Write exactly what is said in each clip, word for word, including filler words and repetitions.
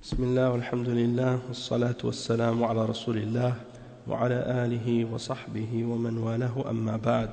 بسم الله والحمد لله والصلاة والسلام على رسول الله وعلى آله وصحبه ومن والاه أما بعد.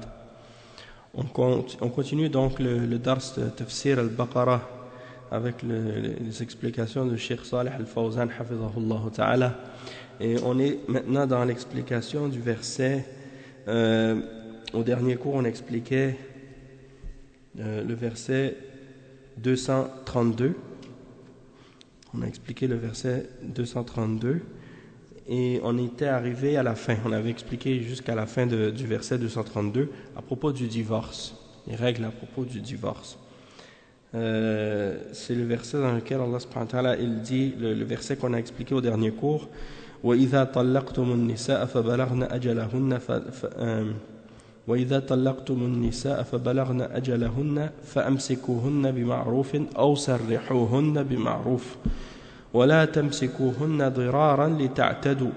On continue donc le, le dars de Tafsir al-Baqarah avec le, les explications de Cheikh Salih al-Fawzan hafizahullah ta'ala, et on est maintenant dans l'explication du verset. Euh, au dernier cours on expliquait euh, le verset deux cent trente-deux. On a expliqué le verset deux cent trente-deux et on était arrivé à la fin. On avait expliqué jusqu'à la fin de, du verset deux cent trente-deux à propos du divorce, les règles à propos du divorce. Euh, c'est le verset dans lequel Allah subhanahu wa ta'ala il dit, le, le verset qu'on a expliqué au dernier cours: وَإِذَا طَلَّقْتُمُ النِّسَاءَ فَبَلَغْنَ أَجَلَهُنَّ وَإِذَا طَلَّقْتُمُ النِّسَاءَ فَبَلَغْنَ أَجَلَهُنَّ فَأَمْسِكُوهُنَّ بِمَعْرُوفٍ أَوْ سَرِّحُوهُنَّ بِمَعْرُوفٍ وَلَا تَمْسِكُوهُنَّ ضِرَارًا لِتَعْتَدُوا.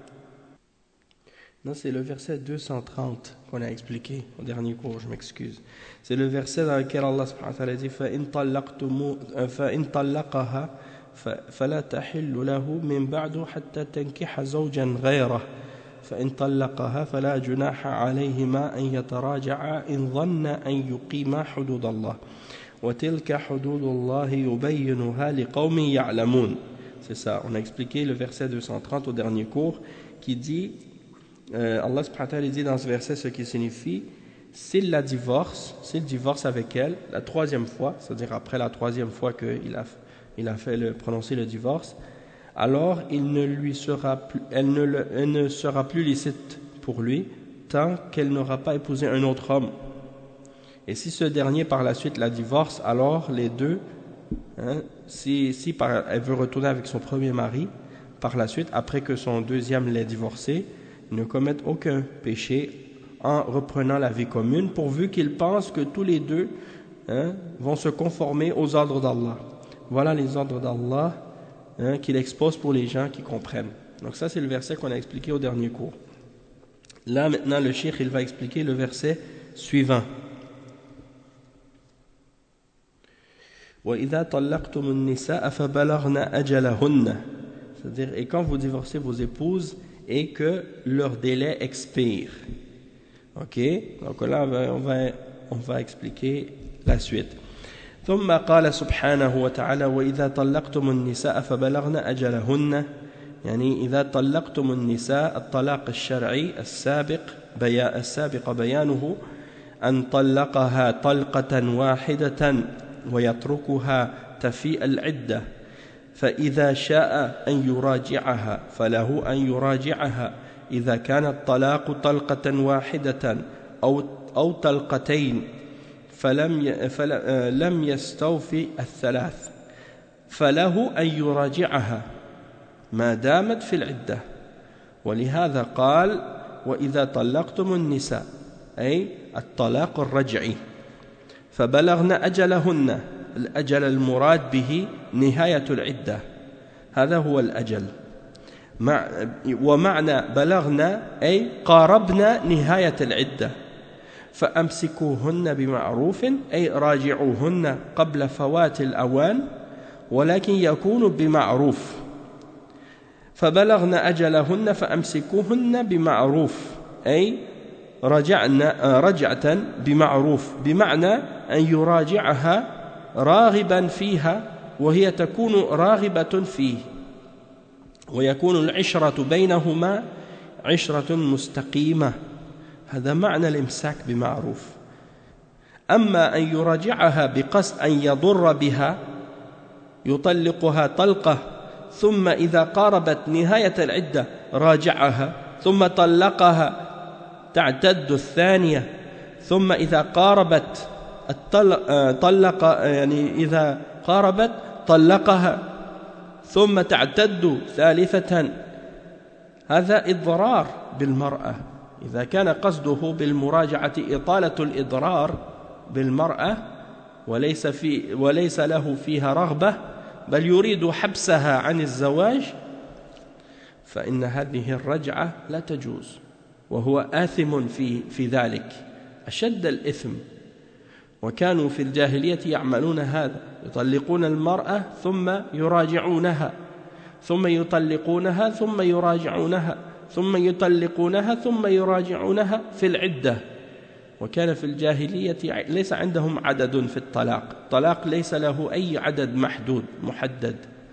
Non, c'est le verset deux cent trente qu'on a expliqué au dernier cours, je m'excuse. C'est le verset dans lequel Allah subhanahu wa ta'ala dit فَإِن طَلَّقَهَا فَلَا تَحِلُّ لَهُ مِن بَعْدُ حَتَّى تَنكِحَ زَوْجًا غَيْرَهُ فإن طلقها فلا جناح عليهما أن يتراجعا إن ظن أن يقيما حدود الله وتلك حدود الله يبينها لقوم يعلمون. C'est ça, on a expliqué le verset deux cent trente au dernier cours qui dit, euh, Allah subhanahu wa ta'ala dit dans ce verset ce qui signifie: s'il la divorce, s'il divorce avec elle la troisième fois, c'est-à-dire après la troisième fois qu'il a, il a fait le, prononcer le divorce, alors il ne lui sera plus, elle, ne le, elle ne sera plus licite pour lui tant qu'elle n'aura pas épousé un autre homme. Et si ce dernier par la suite la divorce, alors les deux, hein, si, si par, elle veut retourner avec son premier mari par la suite, après que son deuxième l'ait divorcé, ne commettent aucun péché en reprenant la vie commune, pourvu qu'ils pensent que tous les deux, hein, vont se conformer aux ordres d'Allah. Voilà les ordres d'Allah, Hein, qu'il expose pour les gens qui comprennent. Donc ça c'est le verset qu'on a expliqué au dernier cours. Là maintenant le cheikh il va expliquer le verset suivant. وَإِذَا طَلَّقْتُمُ النِّسَاءَ فَبَلَغْنَ أَجَلَهُنَّ, c'est-à-dire et quand vous divorcez vos épouses et que leur délai expire. Ok, donc là on va, on va, on va expliquer la suite. ثم قال سبحانه وتعالى وإذا طلقتم النساء فبلغن أجلهن، يعني إذا طلقتم النساء الطلاق الشرعي السابق بيا السابق بيانه أن طلقها طلقة واحدة ويتركها تفيء العدة، فإذا شاء أن يراجعها فله أن يراجعها إذا كان الطلاق طلقة واحدة أو أو طلقتين فلم فلم يستوفي الثلاث فله أن يراجعها ما دامت في العدة. ولهذا قال وإذا طلقتم النساء أي الطلاق الرجعي فبلغن أجلهن، الأجل المراد به نهاية العدة، هذا هو الأجل. ومعنى بلغن أي قاربنا نهاية العدة، فأمسكوهن بمعروف أي راجعوهن قبل فوات الأوان ولكن يكون بمعروف. فبلغن أجلهن فأمسكوهن بمعروف أي رجعنا رجعة بمعروف، بمعنى أن يراجعها راغبا فيها وهي تكون راغبة فيه، ويكون العشرة بينهما عشرة مستقيمة. هذا معنى الإمساك بمعروف. أما أن يراجعها بقصد أن يضر بها يطلقها طلقة ثم إذا قاربت نهاية العدة راجعها ثم طلقها تعتد الثانية، ثم إذا قاربت طلق يعني إذا قاربت طلقها ثم تعتد ثالثة. هذا إضرار بالمرأة. إذا كان قصده بالمراجعة إطالة الإضرار بالمرأة وليس, في وليس له فيها رغبة بل يريد حبسها عن الزواج، فإن هذه الرجعة لا تجوز، وهو آثم في, في ذلك أشد الإثم. وكانوا في الجاهلية يعملون هذا، يطلقون المرأة ثم يراجعونها ثم يطلقونها ثم يراجعونها ثم يطلقونها ثم يراجعونها في العدة وكان في الجاهلية ليس عندهم عدد في الطلاق الطلاق ليس له أي عدد محدود محدد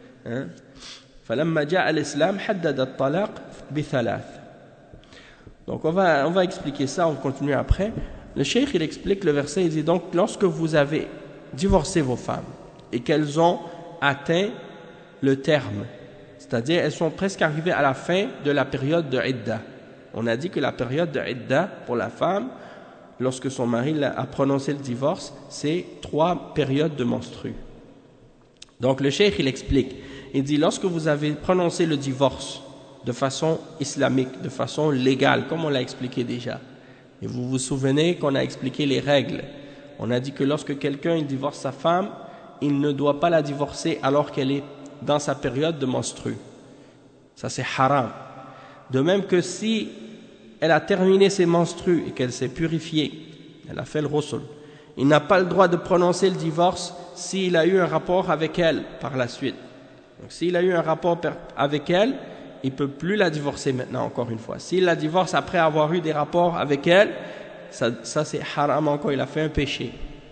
فلما جاء الإسلام حدد الطلاق بثلاث. Donc on va, on va expliquer ça, on continue après. Le cheikh il explique le verset, il dit donc lorsque vous avez divorcé vos femmes et qu'elles ont atteint le terme, c'est-à-dire elles sont presque arrivées à la fin de la période de idda. On a dit que la période de idda pour la femme, lorsque son mari a prononcé le divorce, c'est trois périodes de menstrues. Donc le cheikh il explique, il dit lorsque vous avez prononcé le divorce de façon islamique, de façon légale, comme on l'a expliqué déjà, et vous vous souvenez qu'on a expliqué les règles, on a dit que lorsque quelqu'un il divorce sa femme, il ne doit pas la divorcer alors qu'elle est dans sa période de menstrue. Ça c'est haram. De même que si elle a terminé ses menstrues et qu'elle s'est purifiée, elle a fait le ghusl, il n'a pas le droit de prononcer le divorce s'il a eu un rapport avec elle par la suite. Donc s'il a eu un rapport avec elle, il ne peut plus la divorcer maintenant encore une fois. S'il la divorce après avoir eu des rapports avec elle, ça, ça c'est haram encore, il a fait un péché.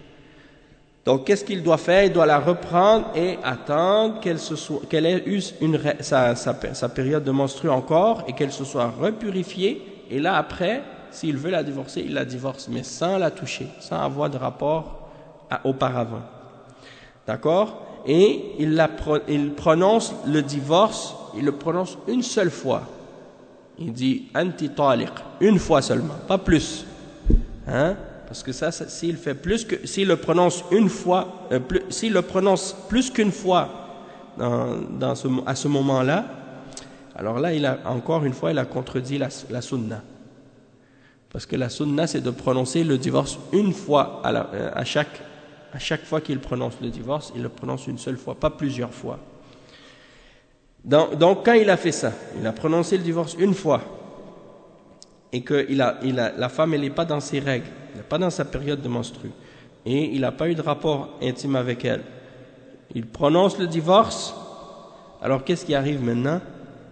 Donc qu'est-ce qu'il doit faire? Il doit la reprendre et attendre qu'elle, se soit, qu'elle ait eu une, sa, sa, sa période de menstrue encore et qu'elle se soit repurifiée. Et là après, s'il veut la divorcer, il la divorce, mais sans la toucher, sans avoir de rapport à, auparavant. D'accord? Et il, la, il prononce le divorce, il le prononce une seule fois. Il dit anti taliq, une fois seulement, pas plus. Hein? Parce que ça, ça s'il fait plus que, s'il le prononce une fois, euh, plus, s'il le prononce plus qu'une fois dans, dans ce, à ce moment-là, alors là, il a encore une fois, il a contredit la, la sunna. Parce que la sunna, c'est de prononcer le divorce une fois à, la, à chaque. À chaque fois qu'il prononce le divorce, il le prononce une seule fois, pas plusieurs fois. Donc, donc quand il a fait ça, il a prononcé le divorce une fois, et que il a, il a, la femme elle n'est pas dans ses règles, elle n'est pas dans sa période de menstrue, et il n'a pas eu de rapport intime avec elle, il prononce le divorce, alors qu'est-ce qui arrive maintenant?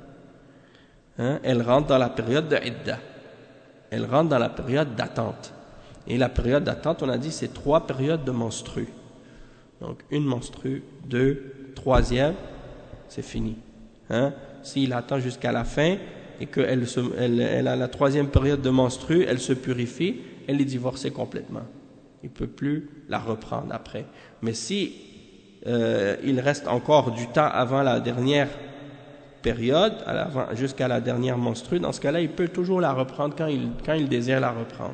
Hein? Elle rentre dans la période de idda, elle rentre dans la période d'attente. Et la période d'attente, on a dit, c'est trois périodes de menstrues. Donc, une menstrue, deux, troisième, c'est fini. Hein? S'il attend jusqu'à la fin et qu'elle elle, elle a la troisième période de menstrue, elle se purifie, elle est divorcée complètement. Il ne peut plus la reprendre après. Mais si euh, il reste encore du temps avant la dernière période, jusqu'à la dernière menstrue, dans ce cas-là, il peut toujours la reprendre quand il, quand il désire la reprendre.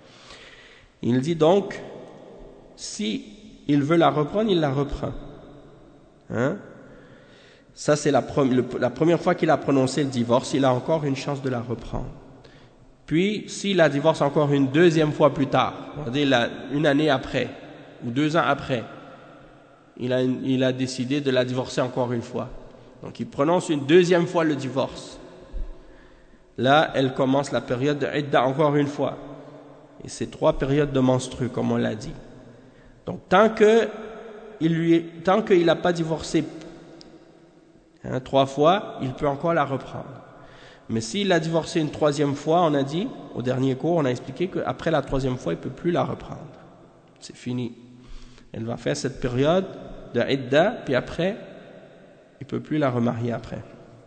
Il dit donc, si il veut la reprendre, il la reprend. Hein? Ça, c'est la, pre- la première fois qu'il a prononcé le divorce, il a encore une chance de la reprendre. Puis, s'il la divorce encore une deuxième fois plus tard, on va dire la, une année après, ou deux ans après, il a, il a décidé de la divorcer encore une fois. Donc, il prononce une deuxième fois le divorce. Là, elle commence la période de idda encore une fois. Et c'est trois périodes de menstrues, comme on l'a dit. Donc, tant que il lui, tant qu'il n'a pas divorcé hein, trois fois, il peut encore la reprendre. Mais s'il l'a divorcé une troisième fois, on a dit, au dernier cours, on a expliqué qu'après la troisième fois, il ne peut plus la reprendre. C'est fini. Elle va faire cette période de idda, puis après, il ne peut plus la remarier après.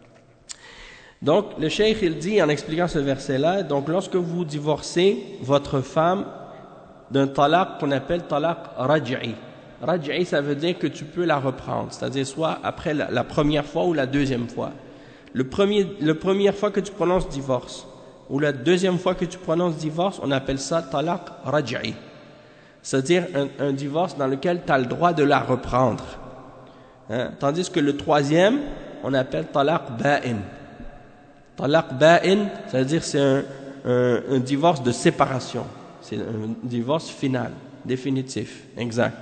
Donc, le cheikh, il dit, en expliquant ce verset-là, donc lorsque vous divorcez votre femme d'un talaq qu'on appelle talaq raj'i. Raj'i, ça veut dire que tu peux la reprendre, c'est-à-dire soit après la, la première fois ou la deuxième fois. Le premier, la première fois que tu prononces divorce, ou la deuxième fois que tu prononces divorce, on appelle ça talaq raj'i. C'est-à-dire un, un divorce dans lequel tu as le droit de la reprendre. Hein? Tandis que le troisième, on appelle talaq ba'in. Talaq ba'in, ça veut dire c'est un, un, un divorce de séparation. C'est un divorce final, définitif, exact.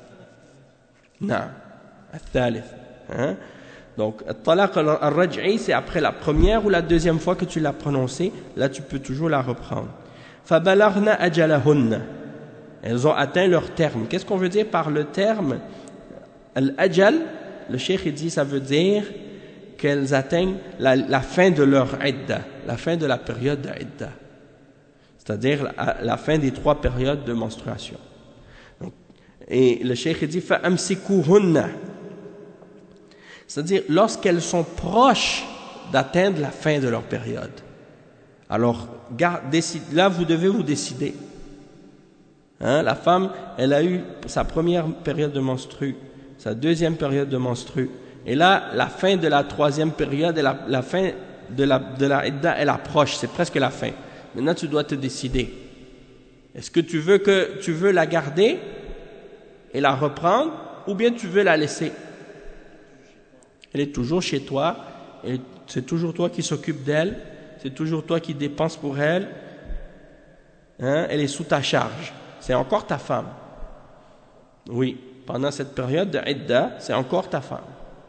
Non, al-thalith. Hein? Donc, talaq al-raj'i, c'est après la première ou la deuxième fois que tu l'as prononcé, là tu peux toujours la reprendre. فَبَلَغْنَا أَجَلَهُنَّ. Elles ont atteint leur terme. Qu'est-ce qu'on veut dire par le terme? Al-ajal, le cheikh dit, ça veut dire qu'elles atteignent la, la fin de leur idda, la fin de la période de idda, c'est-à-dire la, la fin des trois périodes de menstruation. Donc, et le cheikh dit فَأَمْسِكُوهُنَّ, c'est-à-dire lorsqu'elles sont proches d'atteindre la fin de leur période. Alors, garde, décide, là, vous devez vous décider. Hein, la femme, elle a eu sa première période de menstru, sa deuxième période de menstru, et là, la fin de la troisième période, et la, la fin de la, de la idda, elle approche, c'est presque la fin. Maintenant, tu dois te décider. Est-ce que tu veux, que, tu veux la garder et la reprendre, ou bien tu veux la laisser? Elle est toujours chez toi, et c'est toujours toi qui s'occupe d'elle, c'est toujours toi qui dépenses pour elle, hein, elle est sous ta charge, c'est encore ta femme. Oui, pendant cette période de idda, c'est encore ta femme.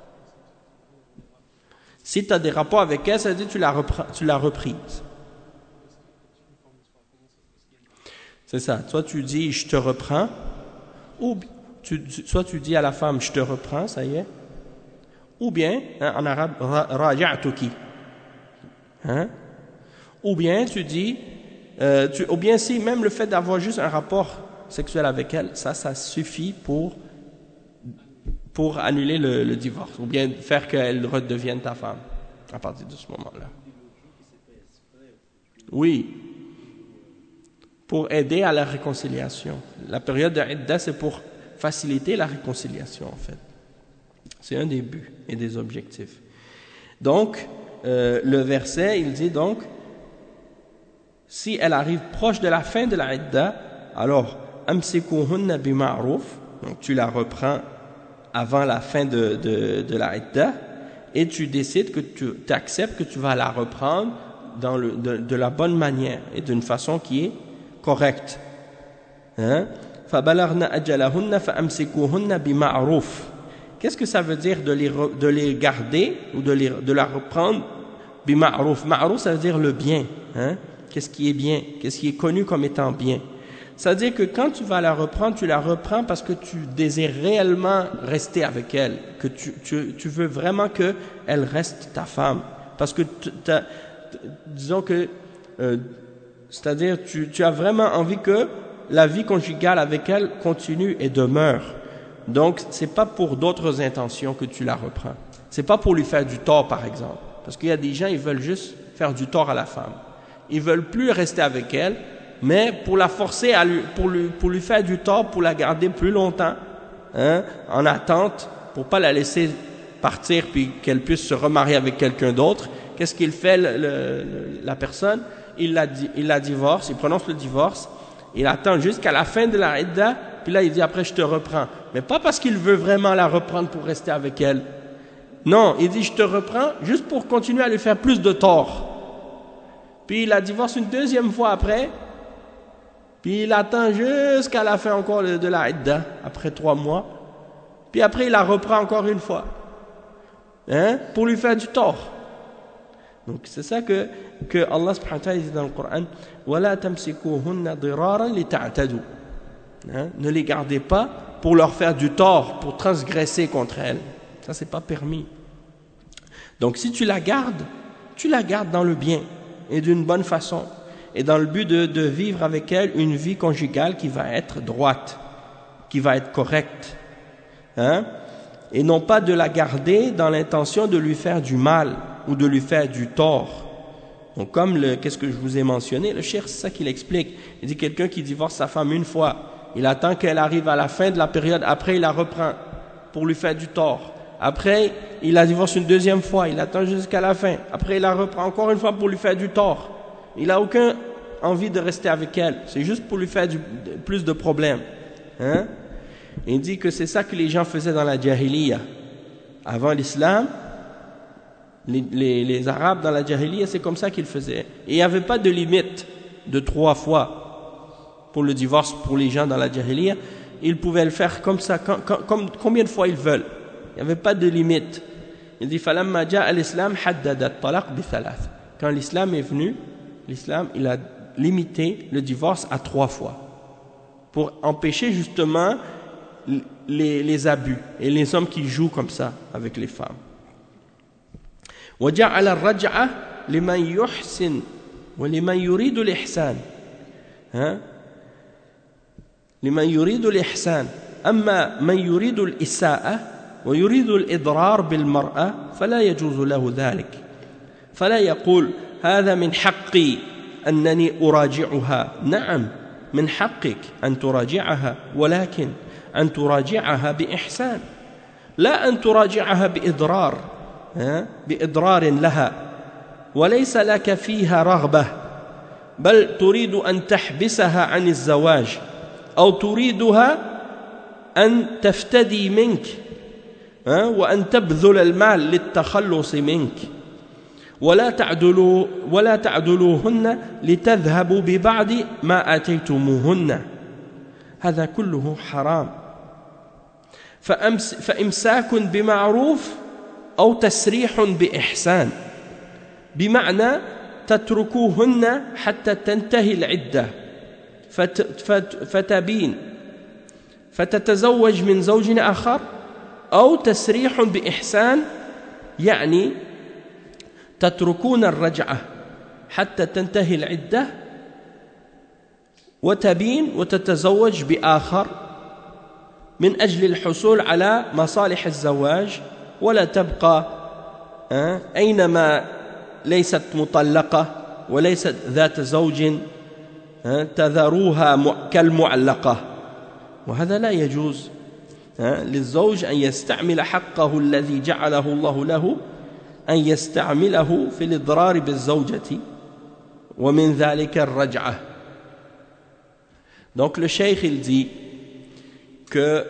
Si tu as des rapports avec elle, ça veut dire que tu la, reprends, tu la reprises. C'est ça, soit tu dis je te reprends, ou tu, soit tu dis à la femme je te reprends, ça y est, ou bien, hein, en arabe, raja'tuki, hein, ou bien tu dis, euh, tu, ou bien si même le fait d'avoir juste un rapport sexuel avec elle, ça, ça suffit pour, pour annuler le, le divorce, ou bien faire qu'elle redevienne ta femme à partir de ce moment-là. Oui, pour aider à la réconciliation. La période de idda, c'est pour faciliter la réconciliation, en fait. C'est un des buts et des objectifs. Donc, euh, le verset, il dit donc, si elle arrive proche de la fin de la idda, alors, amsikuhunna bima'ruf, donc tu la reprends avant la fin de, de, de la idda, et tu décides que tu acceptes que tu vas la reprendre dans le, de, de la bonne manière et d'une façon qui est correcte. Hein? فَبَلَغْنَ أَجَلَهُنَّ فَأَمْسِكُوهُنَّ بِمَعْرُوفٍ. Qu'est-ce que ça veut dire de les, de les garder ou de, les, de la reprendre? Bima'ruf. Ma'ruf, ça veut dire le bien. Hein? Qu'est-ce qui est bien? Qu'est-ce qui est connu comme étant bien? Ça veut dire que quand tu vas la reprendre, tu la reprends parce que tu désires réellement rester avec elle, que tu, tu, tu veux vraiment qu'elle reste ta femme. Parce que, disons que, euh, c'est-à-dire tu, tu as vraiment envie que la vie conjugale avec elle continue et demeure. Donc, c'est pas pour d'autres intentions que tu la reprends. C'est pas pour lui faire du tort, par exemple. Parce qu'il y a des gens, ils veulent juste faire du tort à la femme. Ils veulent plus rester avec elle, mais pour la forcer à lui, pour lui, pour lui faire du tort, pour la garder plus longtemps, hein, en attente, pour pas la laisser partir puis qu'elle puisse se remarier avec quelqu'un d'autre. Qu'est-ce qu'il fait, le, le, la personne? Il la, il la divorce, il prononce le divorce, il attend jusqu'à la fin de la idda, puis là il dit après je te reprends. Mais pas parce qu'il veut vraiment la reprendre pour rester avec elle. Non, il dit je te reprends juste pour continuer à lui faire plus de tort. Puis il la divorce une deuxième fois après, puis il attend jusqu'à la fin encore de la idda, après trois mois. Puis après il la reprend encore une fois, hein, pour lui faire du tort. Donc c'est ça que, que Allah subhanahu wa ta'ala dit dans le Coran, وَلَا تَمْسِكُوهُنَّ ضِرَارًا لِتَعْتَدُوا. Hein? Ne les gardez pas pour leur faire du tort, pour transgresser contre elles. Ça, c'est pas permis. Donc si tu la gardes, tu la gardes dans le bien et d'une bonne façon, et dans le but de, de vivre avec elle une vie conjugale qui va être droite, qui va être correcte, hein? Et non pas de la garder dans l'intention de lui faire du mal ou de lui faire du tort. Donc comme le, qu'est-ce que je vous ai mentionné, le cheikh, c'est ça qu'il explique. Il dit quelqu'un qui divorce sa femme une fois, il attend qu'elle arrive à la fin de la période, après il la reprend pour lui faire du tort. Après, il la divorce une deuxième fois, il attend jusqu'à la fin. Après, il la reprend encore une fois pour lui faire du tort. Il n'a aucune envie de rester avec elle. C'est juste pour lui faire du, plus de problèmes. Hein? Il dit que c'est ça que les gens faisaient dans la Jahiliya. Avant l'islam, les, les, les Arabes dans la Jahiliya, c'est comme ça qu'ils faisaient. Et il n'y avait pas de limite de trois fois pour le divorce pour les gens dans la Jahiliya. Ils pouvaient le faire comme ça, comme, comme, combien de fois ils veulent. Il n'y avait pas de limite. Il dit فَلَمَّا جَاءَ الْإِسْلَامُ حَدَّدَ الطَّلَاقَ بِثَلَاثٍ. Quand l'islam est venu, l'islam il a limité le divorce à trois fois pour empêcher justement les, les abus et les hommes qui jouent comme ça avec les femmes. وجعل الرجعة لمن يحسن ولمن يريد الإحسان ها لمن يريد الإحسان أما من يريد الإساءة ويريد الإضرار بالمرأة فلا يجوز له ذلك فلا يقول هذا من حقي أنني أراجعها نعم من حقك أن تراجعها ولكن أن تراجعها بإحسان لا أن تراجعها بإضرار بإضرار لها وليس لك فيها رغبة بل تريد أن تحبسها عن الزواج أو تريدها أن تفتدي منك وأن تبذل المال للتخلص منك ولا تعدلوا ولا تعدلوهن لتذهبوا ببعض ما آتيتموهن هذا كله حرام فأمس فإمساك بمعروف أو تسريح بإحسان بمعنى تتركوهن حتى تنتهي العدة فت فت فتبين فتتزوج من زوج آخر أو تسريح بإحسان يعني تتركون الرجعة حتى تنتهي العدة وتبين وتتزوج بآخر من أجل الحصول على مصالح الزواج ولا تبقى أينما ليست مطلقة وليست ذات زوج تذروها كالمعلقة وهذا لا يجوز للزوج أن يستعمل حقه الذي جعله الله له أن يستعمله في الإضرار بالزوجة ومن ذلك الرجعة. Donc le cheikh il dit que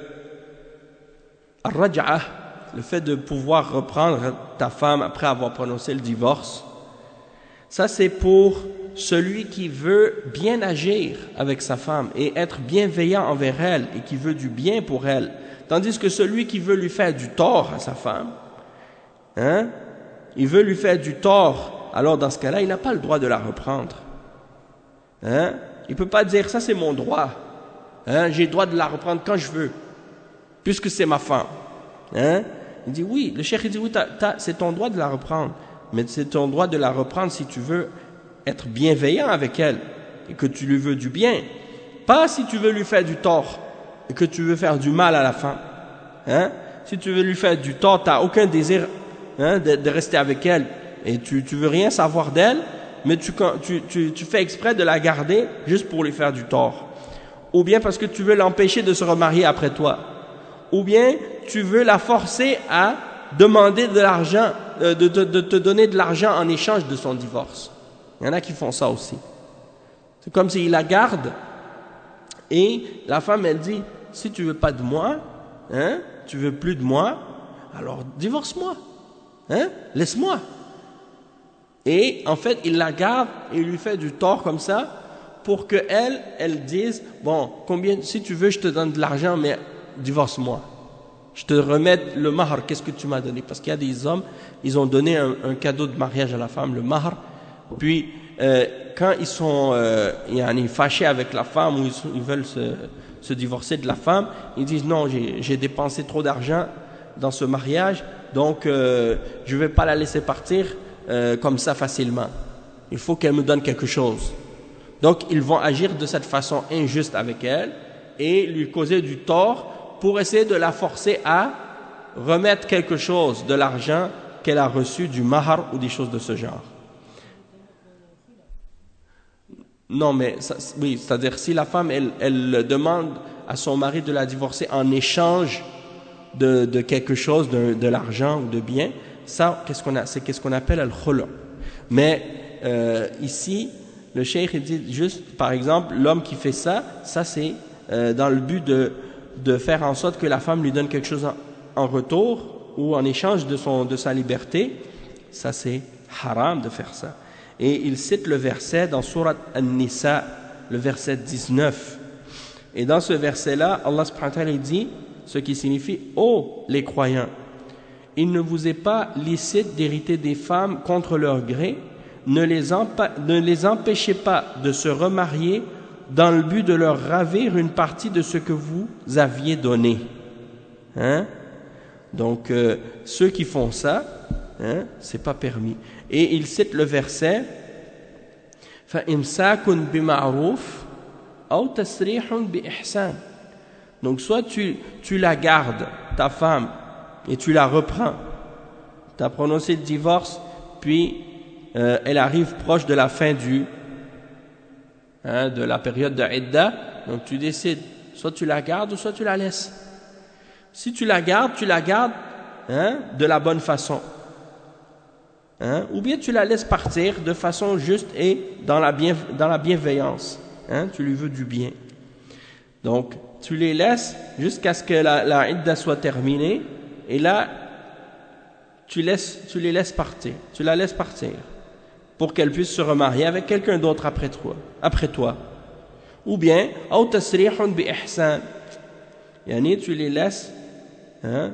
الرجعة, le fait de pouvoir reprendre ta femme après avoir prononcé le divorce, ça c'est pour celui qui veut bien agir avec sa femme et être bienveillant envers elle et qui veut du bien pour elle. Tandis que celui qui veut lui faire du tort à sa femme, hein, il veut lui faire du tort, alors dans ce cas-là, il n'a pas le droit de la reprendre. Hein? Il ne peut pas dire, ça c'est mon droit, hein, j'ai le droit de la reprendre quand je veux, puisque c'est ma femme. Hein? Il dit oui, le cheikh il dit oui, t'as, t'as, c'est ton droit de la reprendre, mais c'est ton droit de la reprendre si tu veux être bienveillant avec elle et que tu lui veux du bien, pas si tu veux lui faire du tort et que tu veux faire du mal à la femme. Hein? Si tu veux lui faire du tort, tu n'as aucun désir, hein, de, de rester avec elle et tu ne veux rien savoir d'elle, mais tu, tu, tu, tu fais exprès de la garder juste pour lui faire du tort, ou bien parce que tu veux l'empêcher de se remarier après toi, ou bien tu veux la forcer à demander de l'argent, de, de, de te donner de l'argent en échange de son divorce. Il y en a qui font ça aussi. C'est comme s'il la garde et la femme elle dit, si tu veux pas de moi, hein, tu veux plus de moi, alors divorce-moi, hein, laisse-moi. Et en fait il la garde et il lui fait du tort comme ça pour que elle, elle dise, bon, combien, si tu veux je te donne de l'argent mais divorce-moi, je te remets le mahar, qu'est-ce que tu m'as donné, parce qu'il y a des hommes, ils ont donné un, un cadeau de mariage à la femme, le mahar, puis euh, quand ils sont euh, yani, fâchés avec la femme ou ils, ils veulent se, se divorcer de la femme, ils disent non, j'ai, j'ai dépensé trop d'argent dans ce mariage, donc euh, je ne vais pas la laisser partir euh, comme ça facilement, il faut qu'elle me donne quelque chose. Donc ils vont agir de cette façon injuste avec elle et lui causer du tort pour essayer de la forcer à remettre quelque chose de l'argent qu'elle a reçu du mahar ou des choses de ce genre. Non, mais ça, oui, c'est-à-dire si la femme elle, elle demande à son mari de la divorcer en échange de, de quelque chose, de, de l'argent ou de bien, ça, qu'est-ce qu'on a, c'est qu'est-ce qu'on appelle le khulu'. Mais euh, ici, le cheikh il dit juste, par exemple, l'homme qui fait ça, ça c'est euh, dans le but de, de faire en sorte que la femme lui donne quelque chose en, en retour ou en échange de, son, de sa liberté. Ça c'est haram de faire ça. Et il cite le verset dans Surat An-Nisa, le verset dix-neuf. Et dans ce verset-là, Allah subhanahu wa ta'ala dit, ce qui signifie « Oh les croyants, il ne vous est pas licite d'hériter des femmes contre leur gré, ne les, ne les empêchez pas de se remarier dans le but de leur ravir une partie de ce que vous aviez donné. » Hein? Donc, euh, ceux qui font ça, hein, c'est pas permis. Et il cite le verset فَإِمْسَاكٌ بِمَعْرُوفٍ أَوْ تَسْرِيحٌ بِإِحْسَانٍ. Donc soit tu, tu la gardes, ta femme, et tu la reprends. Tu as prononcé le divorce, puis euh, elle arrive proche de la fin du, hein, de la période de Idda. Donc tu décides, soit tu la gardes ou soit tu la laisses. Si tu la gardes, tu la gardes, hein, de la bonne façon. Hein, ou bien tu la laisses partir de façon juste et dans la, bien, dans la bienveillance. Hein, tu lui veux du bien. Donc, tu les laisses jusqu'à ce que la, la idda soit terminée, et là, tu, laisses, tu les laisses partir. Tu la laisses partir pour qu'elle puisse se remarier avec quelqu'un d'autre après toi. Après toi. Ou bien, أو تسريح بإحسان. يعني tu les laisses, hein,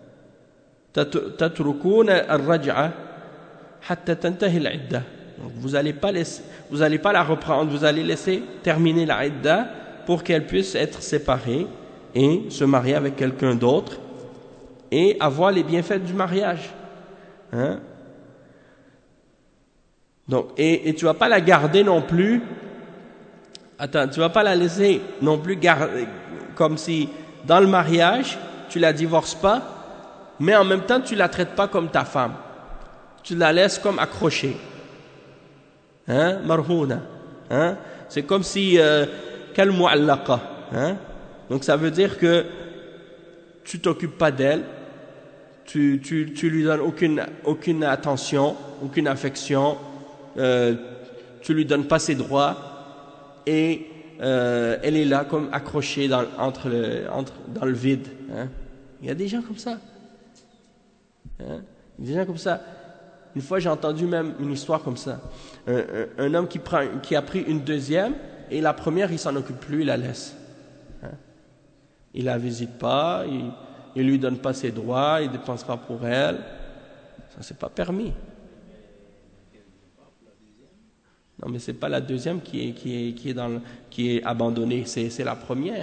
تتركون الرجعة حتى تنتهي العدة. Donc vous n'allez pas laisser, vous n'allez pas la reprendre, vous allez laisser terminer la idda pour qu'elle puisse être séparée et se marier avec quelqu'un d'autre et avoir les bienfaits du mariage. Hein? Donc, et, et tu vas pas la garder non plus. Attends, tu vas pas la laisser non plus garder comme si dans le mariage tu la divorces pas, mais en même temps tu la traites pas comme ta femme. Tu la laisses comme accrochée. Hein? Marhouna. Hein? C'est comme si euh, quel mu'allaqa. Hein? Donc ça veut dire que tu t'occupes pas d'elle, tu, tu, tu lui donnes aucune, aucune attention, aucune affection, euh, tu lui donnes pas ses droits et euh, elle est là comme accrochée dans, entre le, entre, dans le vide. Hein? Il y a des gens comme ça. Hein? Il y a des gens comme ça. Une fois, j'ai entendu même une histoire comme ça. Un, un, un homme qui, prend, qui a pris une deuxième, et la première, il s'en occupe plus, il la laisse. Hein? Il la visite pas, il ne lui donne pas ses droits, il ne dépense pas pour elle. Ça, c'est pas permis. Non, mais c'est pas la deuxième qui est, qui est, qui est, dans le, qui est abandonnée, c'est, c'est la première.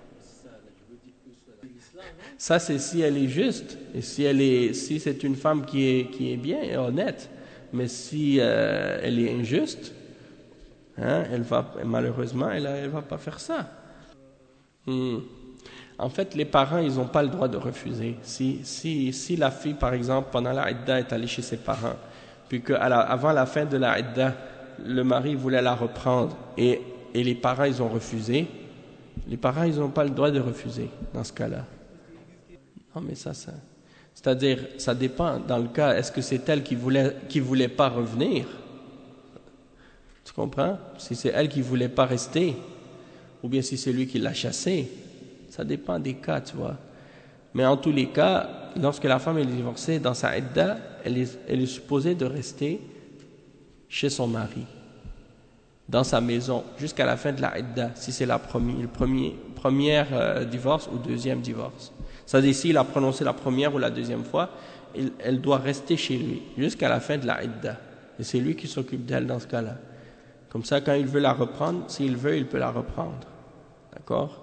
Ça, c'est si elle est juste, et si, elle est, si c'est une femme qui est, qui est bien et honnête. Mais si euh, elle est injuste, hein, elle va, malheureusement, elle ne va pas faire ça. Hmm. En fait, les parents, ils n'ont pas le droit de refuser. Si, si, si la fille, par exemple, pendant la idda, est allée chez ses parents, puis qu'avant la fin de la idda, le mari voulait la reprendre, et, et les parents, ils ont refusé, les parents, ils n'ont pas le droit de refuser dans ce cas-là. Non, mais ça, ça, c'est-à-dire, ça dépend. Dans le cas, est-ce que c'est elle qui voulait, qui voulait pas revenir? Tu comprends? Si c'est elle qui voulait pas rester, ou bien si c'est lui qui l'a chassée, ça dépend des cas, tu vois. Mais en tous les cas, lorsque la femme est divorcée dans sa idda, elle est, elle est supposée de rester chez son mari, dans sa maison, jusqu'à la fin de la idda, si c'est la première, le premier, première euh, divorce ou deuxième divorce. C'est-à-dire, s'il a prononcé la première ou la deuxième fois, il, elle doit rester chez lui jusqu'à la fin de la idda. Et c'est lui qui s'occupe d'elle dans ce cas-là. Comme ça, quand il veut la reprendre, s'il veut, il peut la reprendre. D'accord?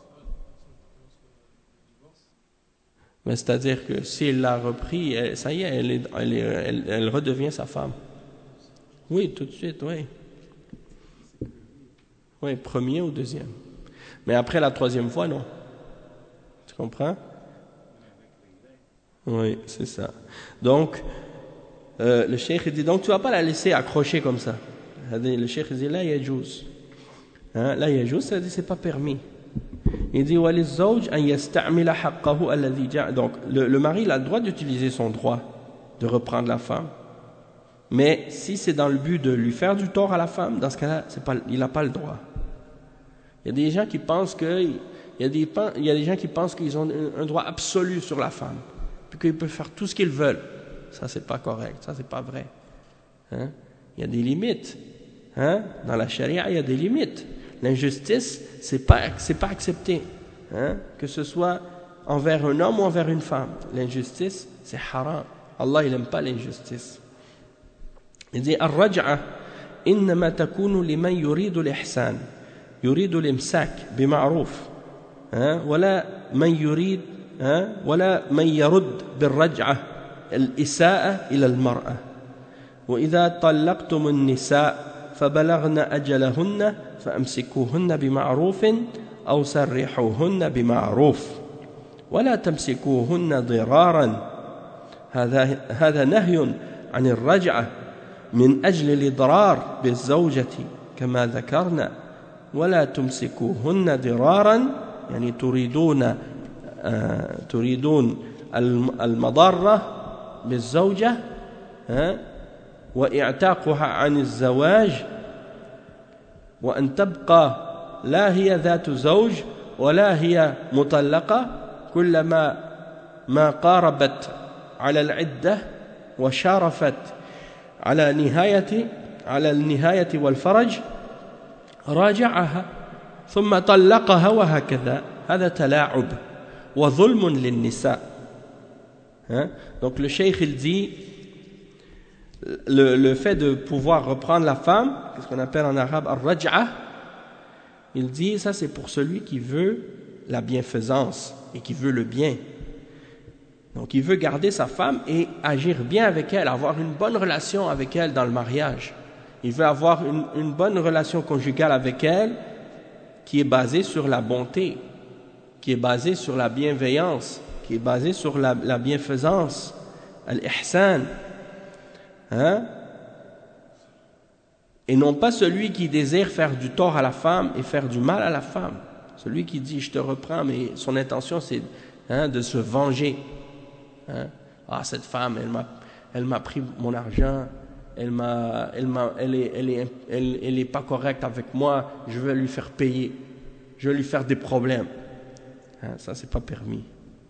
Mais c'est-à-dire que s'il l'a repris, elle, ça y est, elle, est, elle, est, elle, elle redevient sa femme. Oui, tout de suite, oui. Oui, premier ou deuxième. Mais après la troisième fois, non. Tu comprends? Oui, c'est ça. Donc, euh, le cheikh dit, donc tu ne vas pas la laisser accrocher comme ça. Le cheikh dit, là, yajouz. Hein? Là, yajouz, ça dit, c'est pas permis. Il dit, donc, le, le mari il a le droit d'utiliser son droit de reprendre la femme. Mais si c'est dans le but de lui faire du tort à la femme, dans ce cas-là, c'est pas, il n'a pas le droit. Il y a des gens qui pensent que, il y a des, il y a des gens qui pensent qu'ils ont un droit absolu sur la femme, puis qu'ils peuvent faire tout ce qu'ils veulent. Ça, c'est pas correct. Ça, c'est pas vrai. Hein? Il y a des limites. Hein? Dans la charia, il y a des limites. L'injustice, c'est pas, c'est pas accepté. Hein? Que ce soit envers un homme ou envers une femme. L'injustice, c'est haram. Allah, il n'aime pas l'injustice. Il dit, الرجعة إنما تكون لمن يريد الإحسان يريد الإمساك بمعروف ولا من يريد ولا من يرد بالرجعة الإساءة إلى المرأة وإذا طلقتم النساء فبلغن أجلهن فأمسكوهن بمعروف أو سرحوهن بمعروف ولا تمسكوهن ضرارا هذا هذا نهي عن الرجعة من أجل الإضرار بالزوجة كما ذكرنا ولا تمسكوهن ضرارا يعني تريدون آه تريدون المضرة بالزوجة آه وإعتاقها عن الزواج وأن تبقى لا هي ذات زوج ولا هي مطلقة كلما ما قاربت على العدة وشارفت على نهاية على النهاية والفرج راجعها ثم طلقها وهكذا هذا تلاعب وظلم للنساء. Hein? Donc le cheikh il dit le, le fait de pouvoir reprendre la femme, ce qu'on appelle en arabe ar-raj'a, il dit ça c'est pour celui qui veut la bienfaisance et qui veut le bien. Donc il veut garder sa femme et agir bien avec elle, avoir une bonne relation avec elle dans le mariage. Il veut avoir une, une bonne relation conjugale avec elle qui est basée sur la bonté, qui est basée sur la bienveillance, qui est basée sur la, la bienfaisance, al-ihsan. Hein? Et non pas celui qui désire faire du tort à la femme et faire du mal à la femme. Celui qui dit je te reprends, mais son intention c'est hein, de se venger. Hein? Ah, cette femme, elle m'a, elle m'a pris mon argent, elle m'a, elle m'a, elle est, elle est, elle, elle est pas correcte avec moi, je vais lui faire payer, je vais lui faire des problèmes. Hein? Ça c'est pas permis.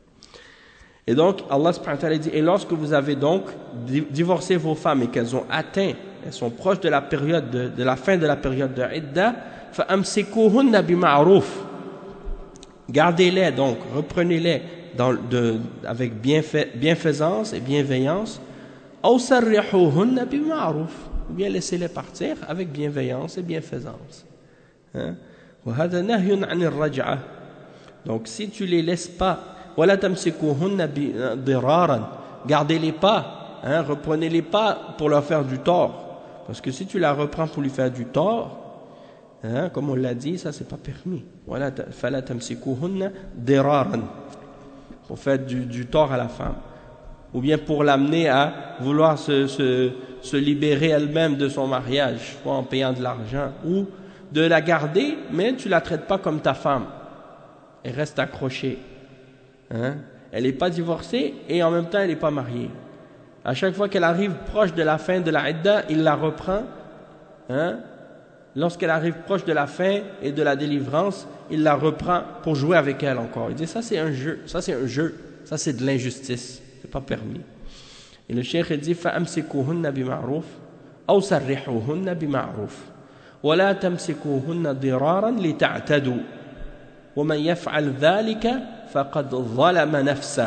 Et donc, Allah subhanahu wa ta'ala dit, et lorsque vous avez donc divorcé vos femmes et qu'elles ont atteint, elles sont proches de la période, de, de la fin de la période de idda, فَأَمْسِكُوهُنَّ بِمَعْرُوفٍ. Gardez-les donc, reprenez-les dans, de, avec bienfait, bienfaisance et bienveillance, أَوْ سَرِّحُوهُنَّ بِمَعْرُوفٍ. Ou bien laissez-les partir avec bienveillance et bienfaisance. Hein? وَهَذَا نَهْيٌ عَنِ الرَّجْعَةِ. Donc, si tu les laisses pas, وَلَا تَمْسِكُوهُنَّ ضِرَارًا. Gardez-les pas, hein, reprenez-les pas pour leur faire du tort. Parce que si tu la reprends pour lui faire du tort, hein, comme on l'a dit, ça c'est pas permis. فَلَا تَمْسِكُوهُنَّ ضِرَارًا. Pour faire du, du tort à la femme. Ou bien pour l'amener à vouloir se, se, se libérer elle-même de son mariage, soit en payant de l'argent, ou de la garder, mais tu la traites pas comme ta femme. Elle reste accrochée. Hein? Elle n'est pas divorcée et en même temps elle n'est pas mariée. À chaque fois qu'elle arrive proche de la fin de la idda, il la reprend. Hein? Lorsqu'elle arrive proche de la fin et de la délivrance, il la reprend pour jouer avec elle encore. Il dit ça c'est un jeu, ça c'est un jeu, ça c'est de l'injustice, c'est pas permis. Et le cheikh il dit فَأَمْسِكُوهُنَّ بِمَعْرُوفٍ أَوْ سَرِّحُوهُنَّ بِمَعْرُوفٍ وَلَا تَمْسِكُوهُنَّ ضِرَارًا لِتَعْتَدُوا وَمَنْ يَفْعَلْ ذَلِكَ فقد ظلم نفسه.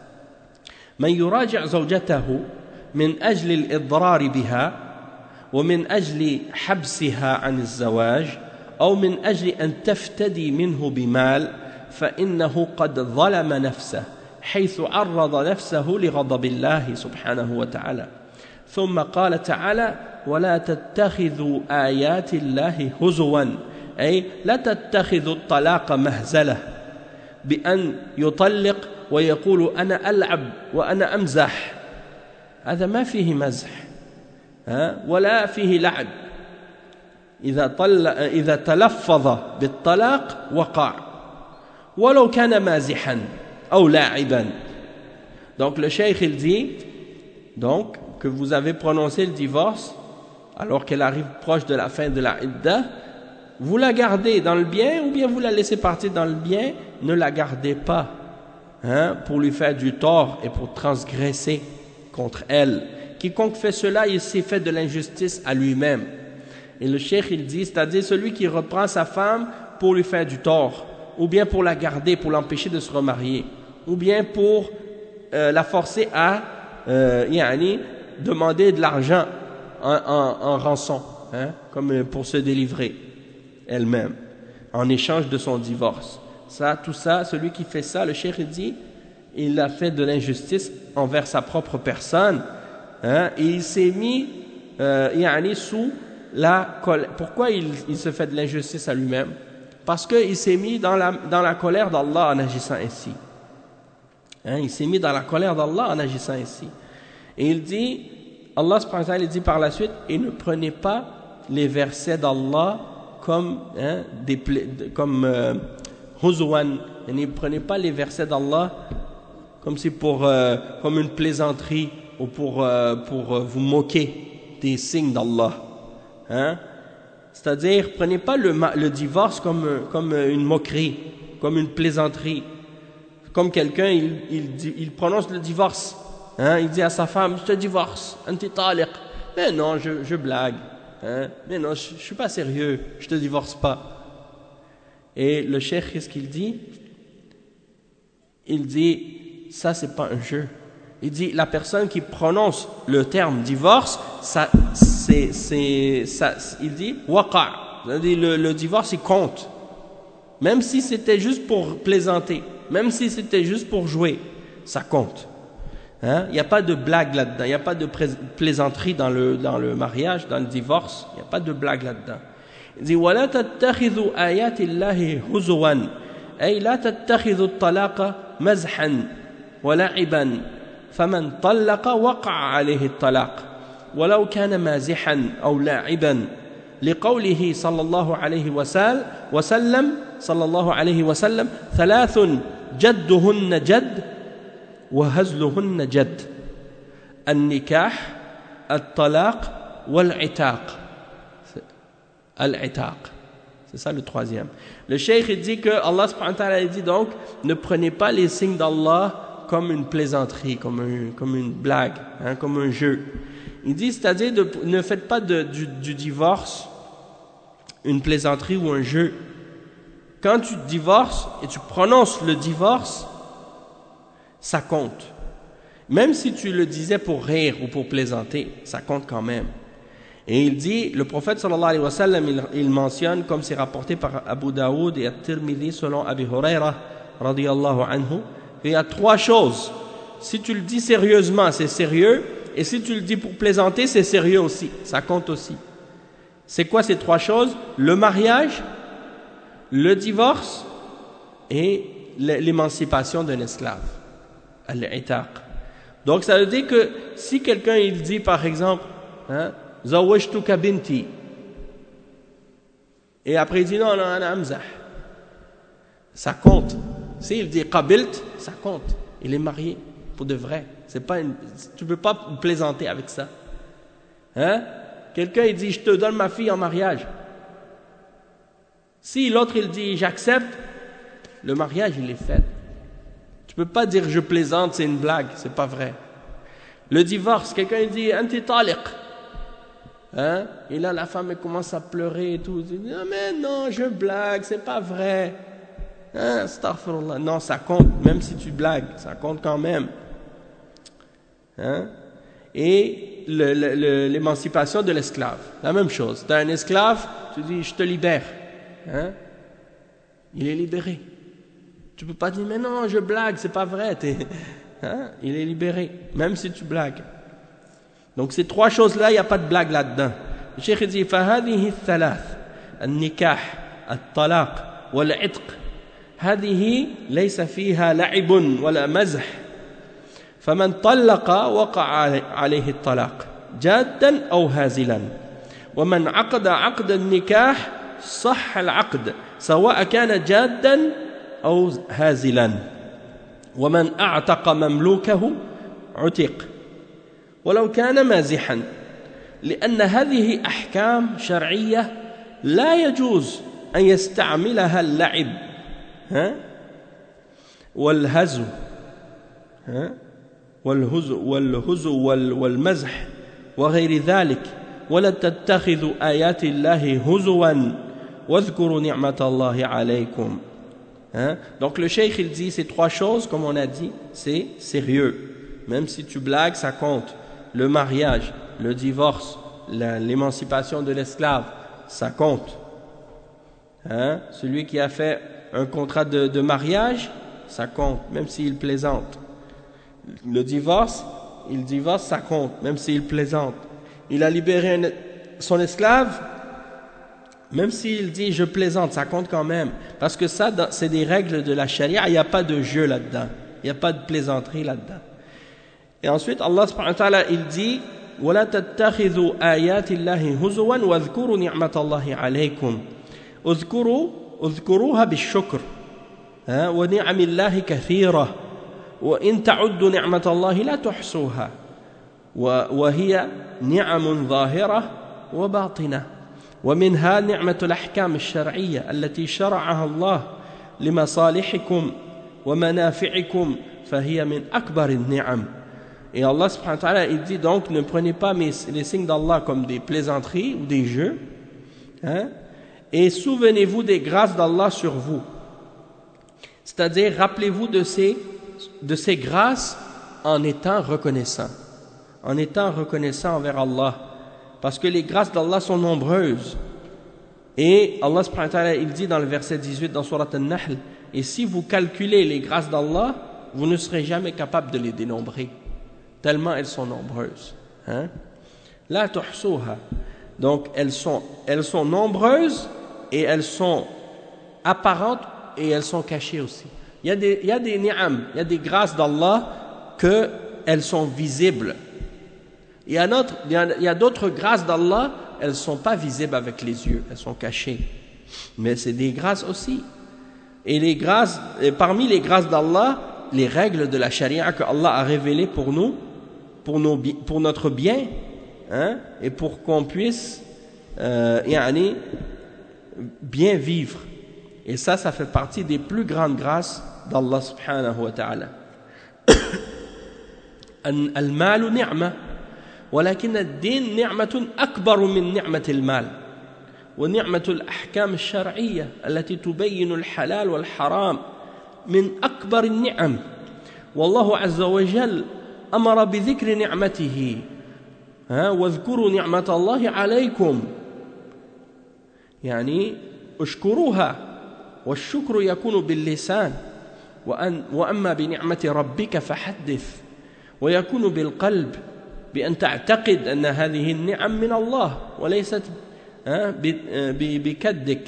من يراجع زوجته من أجل الإضرار بها ومن أجل حبسها عن الزواج أو من أجل أن تفتدي منه بمال فإنه قد ظلم نفسه حيث عرض نفسه لغضب الله سبحانه وتعالى. ثم قال تعالى ولا تتخذوا آيات الله هزوا أي لا تتخذوا الطلاق مهزلة بأن يطلق ويقول أنا ألعب وأنا أمزح. هذا ما فيه مزح ولا فيه لعب. إذا, طل... إذا تلفظ بالطلاق وقع ولو كان مازحا أو لاعبا. Donc le cheikh il dit donc, que vous avez prononcé le divorce alors qu'elle arrive proche de la fin de la idda, vous la gardez dans le bien ou bien vous la laissez partir dans le bien, ne la gardez pas hein, pour lui faire du tort et pour transgresser contre elle. Quiconque fait cela, il s'est fait de l'injustice à lui-même. Et le cheikh il dit, c'est-à-dire celui qui reprend sa femme pour lui faire du tort, ou bien pour la garder, pour l'empêcher de se remarier, ou bien pour euh, la forcer à euh, yani, demander de l'argent en, en, en rançon, hein, comme pour se délivrer elle-même, en échange de son divorce. Ça, tout ça, celui qui fait ça, le cheikh dit, il a fait de l'injustice envers sa propre personne, hein, et il s'est mis euh, yani, sous la colère. Pourquoi il, il se fait de l'injustice à lui-même? Parce qu'il s'est mis dans la, dans la colère d'Allah en agissant ainsi. Hein, il s'est mis dans la colère d'Allah en agissant ainsi. Et il dit, Allah subhanahu wa ta'ala, il dit par la suite, et ne prenez pas les versets d'Allah comme hein, des comme euh, huzwan, et ne prenez pas les versets d'Allah comme si pour euh, comme une plaisanterie ou pour euh, pour euh, vous moquer des signes d'Allah. Hein? C'est-à-dire, prenez pas le, le divorce comme comme une moquerie, comme une plaisanterie, comme quelqu'un il il, dit, il prononce le divorce. Hein, il dit à sa femme, je te divorce, anti taliq. Mais non, je, je blague. Hein, mais non, je ne suis pas sérieux, je te divorce pas. Et le cheikh, qu'est-ce qu'il dit? Il dit, ça c'est pas un jeu. Il dit, la personne qui prononce le terme divorce, ça, c'est, c'est, ça, il dit, waqa. Le, le divorce, il compte. Même si c'était juste pour plaisanter, même si c'était juste pour jouer, ça compte. Hein? Il n'y a pas de blague là-dedans, il n'y a pas de plaisanterie dans le, dans le mariage, dans le divorce, il n'y a pas de blague là-dedans. Il dit وَلَا تَتَّخِذُوا آيَاتِ اللَّهِ هُزُوًا أي لا تتخذوا الطلاق مزحا ولعبا فمن طلق وقع عليه الطلاق ولو كان مازحا أو لاعبا لقوله صلى الله عليه وسلم صلى الله عليه وسلم ثلاث جدهن جد وهزلهن جد النكاح الطلاق والعتاق العتاق c'est ça le troisième. Le cheikh dit que Allah subhanahu wa ta'ala dit donc ne prenez pas les signes d'Allah comme une plaisanterie, comme, un, comme une blague, hein, comme un jeu. Il dit c'est-à-dire de, ne faites pas de, du, du divorce une plaisanterie ou un jeu. Quand tu divorces et tu prononces le divorce, ça compte. Même si tu le disais pour rire ou pour plaisanter, ça compte quand même. Et il dit, le prophète sallallahu alayhi wa sallam, il, il mentionne, comme c'est rapporté par Abu Daoud et At-Tirmidhi selon Abi Huraira radiyallahu anhu, il y a trois choses. Si tu le dis sérieusement, c'est sérieux, et si tu le dis pour plaisanter, c'est sérieux aussi, ça compte aussi. C'est quoi ces trois choses? Le mariage, le divorce et l'émancipation d'un esclave. Al-Itaq. Donc ça veut dire que si quelqu'un il dit par exemple hein, Zawajtuka binti et après il dit non non ana amzah, ça compte. S'il dit qabilt, ça compte. Il est marié pour de vrai. C'est pas une, tu peux pas plaisanter avec ça. Hein? Quelqu'un il dit je te donne ma fille en mariage. Si l'autre il dit j'accepte, le mariage il est fait. Tu peux pas dire je plaisante, c'est une blague, c'est pas vrai. Le divorce, quelqu'un dit anti taliq, hein? Et là la femme elle commence à pleurer et tout. Il dit non mais non, je blague, c'est pas vrai. Hein? Astaghfirullah. Non, ça compte, même si tu blagues, ça compte quand même. Hein? Et le, le, le, l'émancipation de l'esclave, la même chose. Tu as un esclave, tu dis je te libère. Hein? Il est libéré. Tu peux pas dire mais non je blague, c'est pas vrai. Hein? Il est libéré, même si tu blagues. Donc ces trois choses-là, il n'y a pas de blague là-dedans. Le cheikh dit فهذه الثلاث النكاح الطلاق والعتق هذه ليس فيها لعب ولا مزح فمن طلق وقع عليه الطلاق جادا أو هازلا ومن عقد عقد النكاح صح العقد سواء كان جادا أو هازلا ومن أعتق مملوكه عتق ولو كان مازحا لأن هذه أحكام شرعية لا يجوز أن يستعملها اللعب ها والهزو ها والهزو والهزو والمزح وغير ذلك ولا تتخذوا آيات الله هزوا واذكروا نعمة الله عليكم. Hein? Donc le cheikh il dit ces trois choses, comme on a dit, c'est sérieux. Même si tu blagues, ça compte. Le mariage, le divorce, la, l'émancipation de l'esclave, ça compte. Hein? Celui qui a fait un contrat de, de mariage, ça compte, même s'il plaisante. Le divorce, il divorce, ça compte, même s'il plaisante. Il a libéré un, son esclave, même s'il dit je plaisante, ça compte quand même. Parce que ça, c'est des règles de la charia, il n'y a pas de jeu là-dedans. Il n'y a pas de plaisanterie là-dedans. Et ensuite, Allah subhanahu wa ta'ala, il dit وَلَا تَتَّخِذُوا آيَاتِ اللَّهِ هُزُوًا وَاذْكُرُوا نِعْمَةَ اللَّهِ عَلَيْكُمْ اذْكُرُوا اذْكُرُوهَا بِالشُّكْرِ وَنِعَمِ اللَّهِ كَثِيرَةً وَإِن تَعُدُّوا نِعْمَةَ اللَّهِ لَا تُحْصُوهَا وهي نعم ظاهرة وباطنة ومنها نعمة الأحكام الشرعية التي شرعها الله لمصالحكم ومنافعكم فهي من أكبر النعم. Et Allah subhanahu wa ta'ala, il dit donc, ne prenez pas mes, les signes d'Allah comme des plaisanteries ou des jeux, hein, et souvenez-vous des grâces d'Allah sur vous. C'est-à-dire, rappelez-vous de ces, de ces grâces en étant reconnaissant. En étant reconnaissant envers Allah. Parce que les grâces d'Allah sont nombreuses. Et Allah subhanahu wa ta'ala, il dit dans le verset dix-huit dans Surat An-Nahl, et si vous calculez les grâces d'Allah, vous ne serez jamais capable de les dénombrer. Tellement elles sont nombreuses. Hein? La tuhsuha. Donc elles sont, elles sont nombreuses et elles sont apparentes et elles sont cachées aussi. Il y a des, il y a des ni'am, il y a des grâces d'Allah que elles sont visibles. Il y a, notre, il y a, il y a d'autres grâces d'Allah, elles ne sont pas visibles avec les yeux, elles sont cachées. Mais c'est des grâces aussi. Et les grâces, et parmi les grâces d'Allah, les règles de la charia que Allah a révélées pour nous, pour, nos, pour notre bien, hein, et pour qu'on puisse euh, yani, bien vivre. Et ça, ça fait partie des plus grandes grâces d'Allah subhanahu wa ta'ala. Al-malu ni'ma, ولكن الدين نعمة أكبر من نعمة المال ونعمة الأحكام الشرعية التي تبين الحلال والحرام من أكبر النعم والله عز وجل أمر بذكر نعمته ها واذكروا نعمة الله عليكم يعني اشكروها والشكر يكون باللسان وأن وأما بنعمة ربك فحدث ويكون بالقلب بأن تعتقد أن هذه النعم من الله وليست بكدك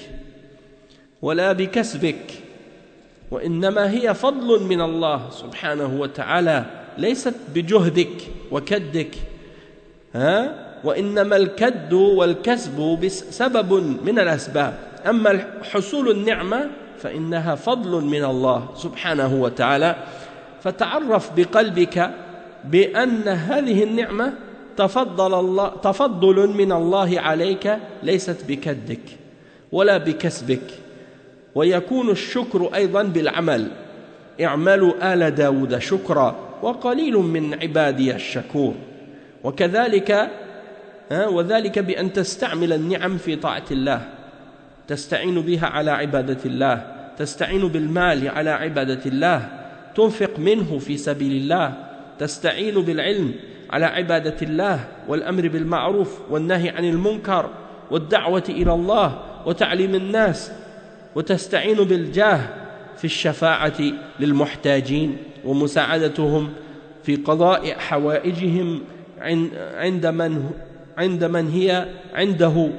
ولا بكسبك وإنما هي فضل من الله سبحانه وتعالى ليست بجهدك وكدك ها وإنما الكد والكسب سبب من الأسباب أما حصول النعمة فإنها فضل من الله سبحانه وتعالى فتعرف بقلبك بأن هذه النعمة تفضل الله تفضل من الله عليك ليست بكدك ولا بكسبك ويكون الشكر أيضا بالعمل اعملوا آل داود شكرا وقليل من عبادي الشكور وكذلك وذلك بأن تستعمل النعم في طاعة الله تستعين بها على عبادة الله تستعين بالمال على عبادة الله تنفق منه في سبيل الله تستعين بالعلم على عبادة الله والأمر بالمعروف والنهي عن المنكر والدعوة إلى الله وتعليم الناس وتستعين بالجاه في الشفاعة للمحتاجين ومساعدتهم في قضاء حوائجهم عند من عند من هي عنده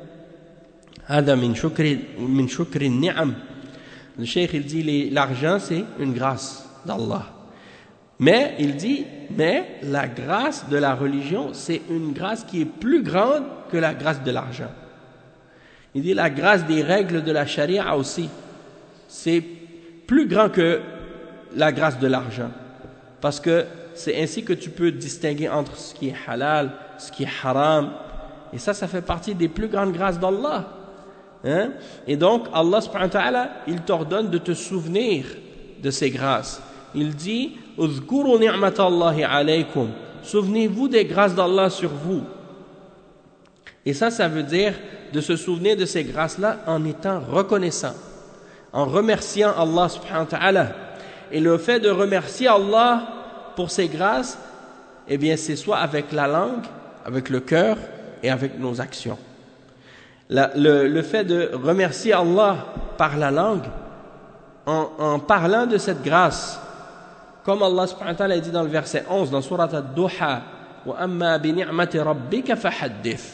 هذا من شكر من شكر النعم. Le cheikh il dit l'argent c'est une grâce d'Allah. Mais il dit mais la grâce de la religion c'est une grâce qui est plus grande que la grâce de l'argent. Il dit la grâce des règles de la charia aussi c'est plus grand que la grâce de l'argent parce que c'est ainsi que tu peux distinguer entre ce qui est halal, ce qui est haram et ça ça fait partie des plus grandes grâces d'Allah. Hein? Et donc Allah subhanahu wa ta'ala il t'ordonne de te souvenir de ces grâces. Il dit Uzkuru ni'matallahi alaykum, souvenez-vous des grâces d'Allah sur vous. Et ça ça veut dire de se souvenir de ces grâces-là en étant reconnaissant, en remerciant Allah subhanahu wa ta'ala. Et le fait de remercier Allah pour ces grâces, eh bien c'est soit avec la langue, avec le cœur et avec nos actions. La, le, le fait de remercier Allah par la langue, en, en parlant de cette grâce, comme Allah subhanahu wa ta'ala dit dans le verset onze dans Surat Ad-Duha, wa amma bi ni'mati rabbika fahaddith,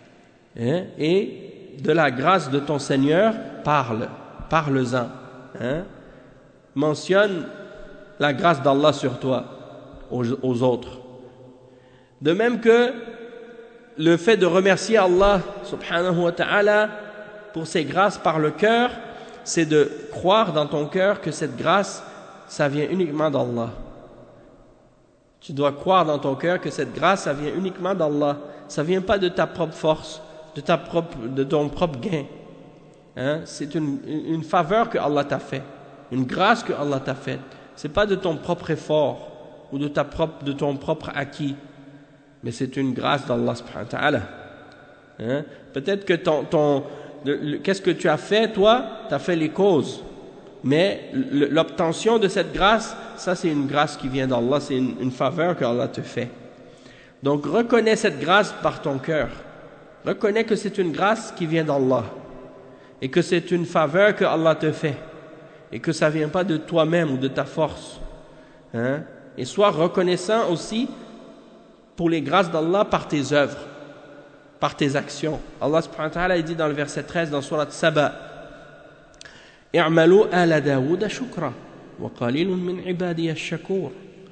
et de la grâce de ton Seigneur parle, parle-en, hein? Mentionne la grâce d'Allah sur toi aux, aux autres. De même que le fait de remercier Allah subhanahu wa ta'ala pour ses grâces par le cœur, c'est de croire dans ton cœur que cette grâce, ça vient uniquement d'Allah. Tu dois croire dans ton cœur que cette grâce, ça vient uniquement d'Allah. Ça ne vient pas de ta propre force, de, ta propre, de ton propre gain. Hein? C'est une, une faveur que Allah t'a fait, une grâce que Allah t'a faite. Ce n'est pas de ton propre effort ou de, ta propre, de ton propre acquis, mais c'est une grâce d'Allah subhanahu wa ta'ala. Hein? Peut-être que ton, ton, le, le, qu'est-ce que tu as fait, toi? Tu as fait les causes. Mais l'obtention de cette grâce, ça c'est une grâce qui vient d'Allah, c'est une, une faveur qu'Allah te fait. Donc reconnais cette grâce par ton cœur. Reconnais que c'est une grâce qui vient d'Allah. Et que c'est une faveur que Allah te fait. Et que ça ne vient pas de toi-même ou de ta force. Hein? Et sois reconnaissant aussi pour les grâces d'Allah par tes œuvres, par tes actions. Allah subhanahu wa ta'ala dit dans le verset treize dans Surat Saba, i'malu ala Daoud shukra wa qalilun min ibadiy ash-shakur.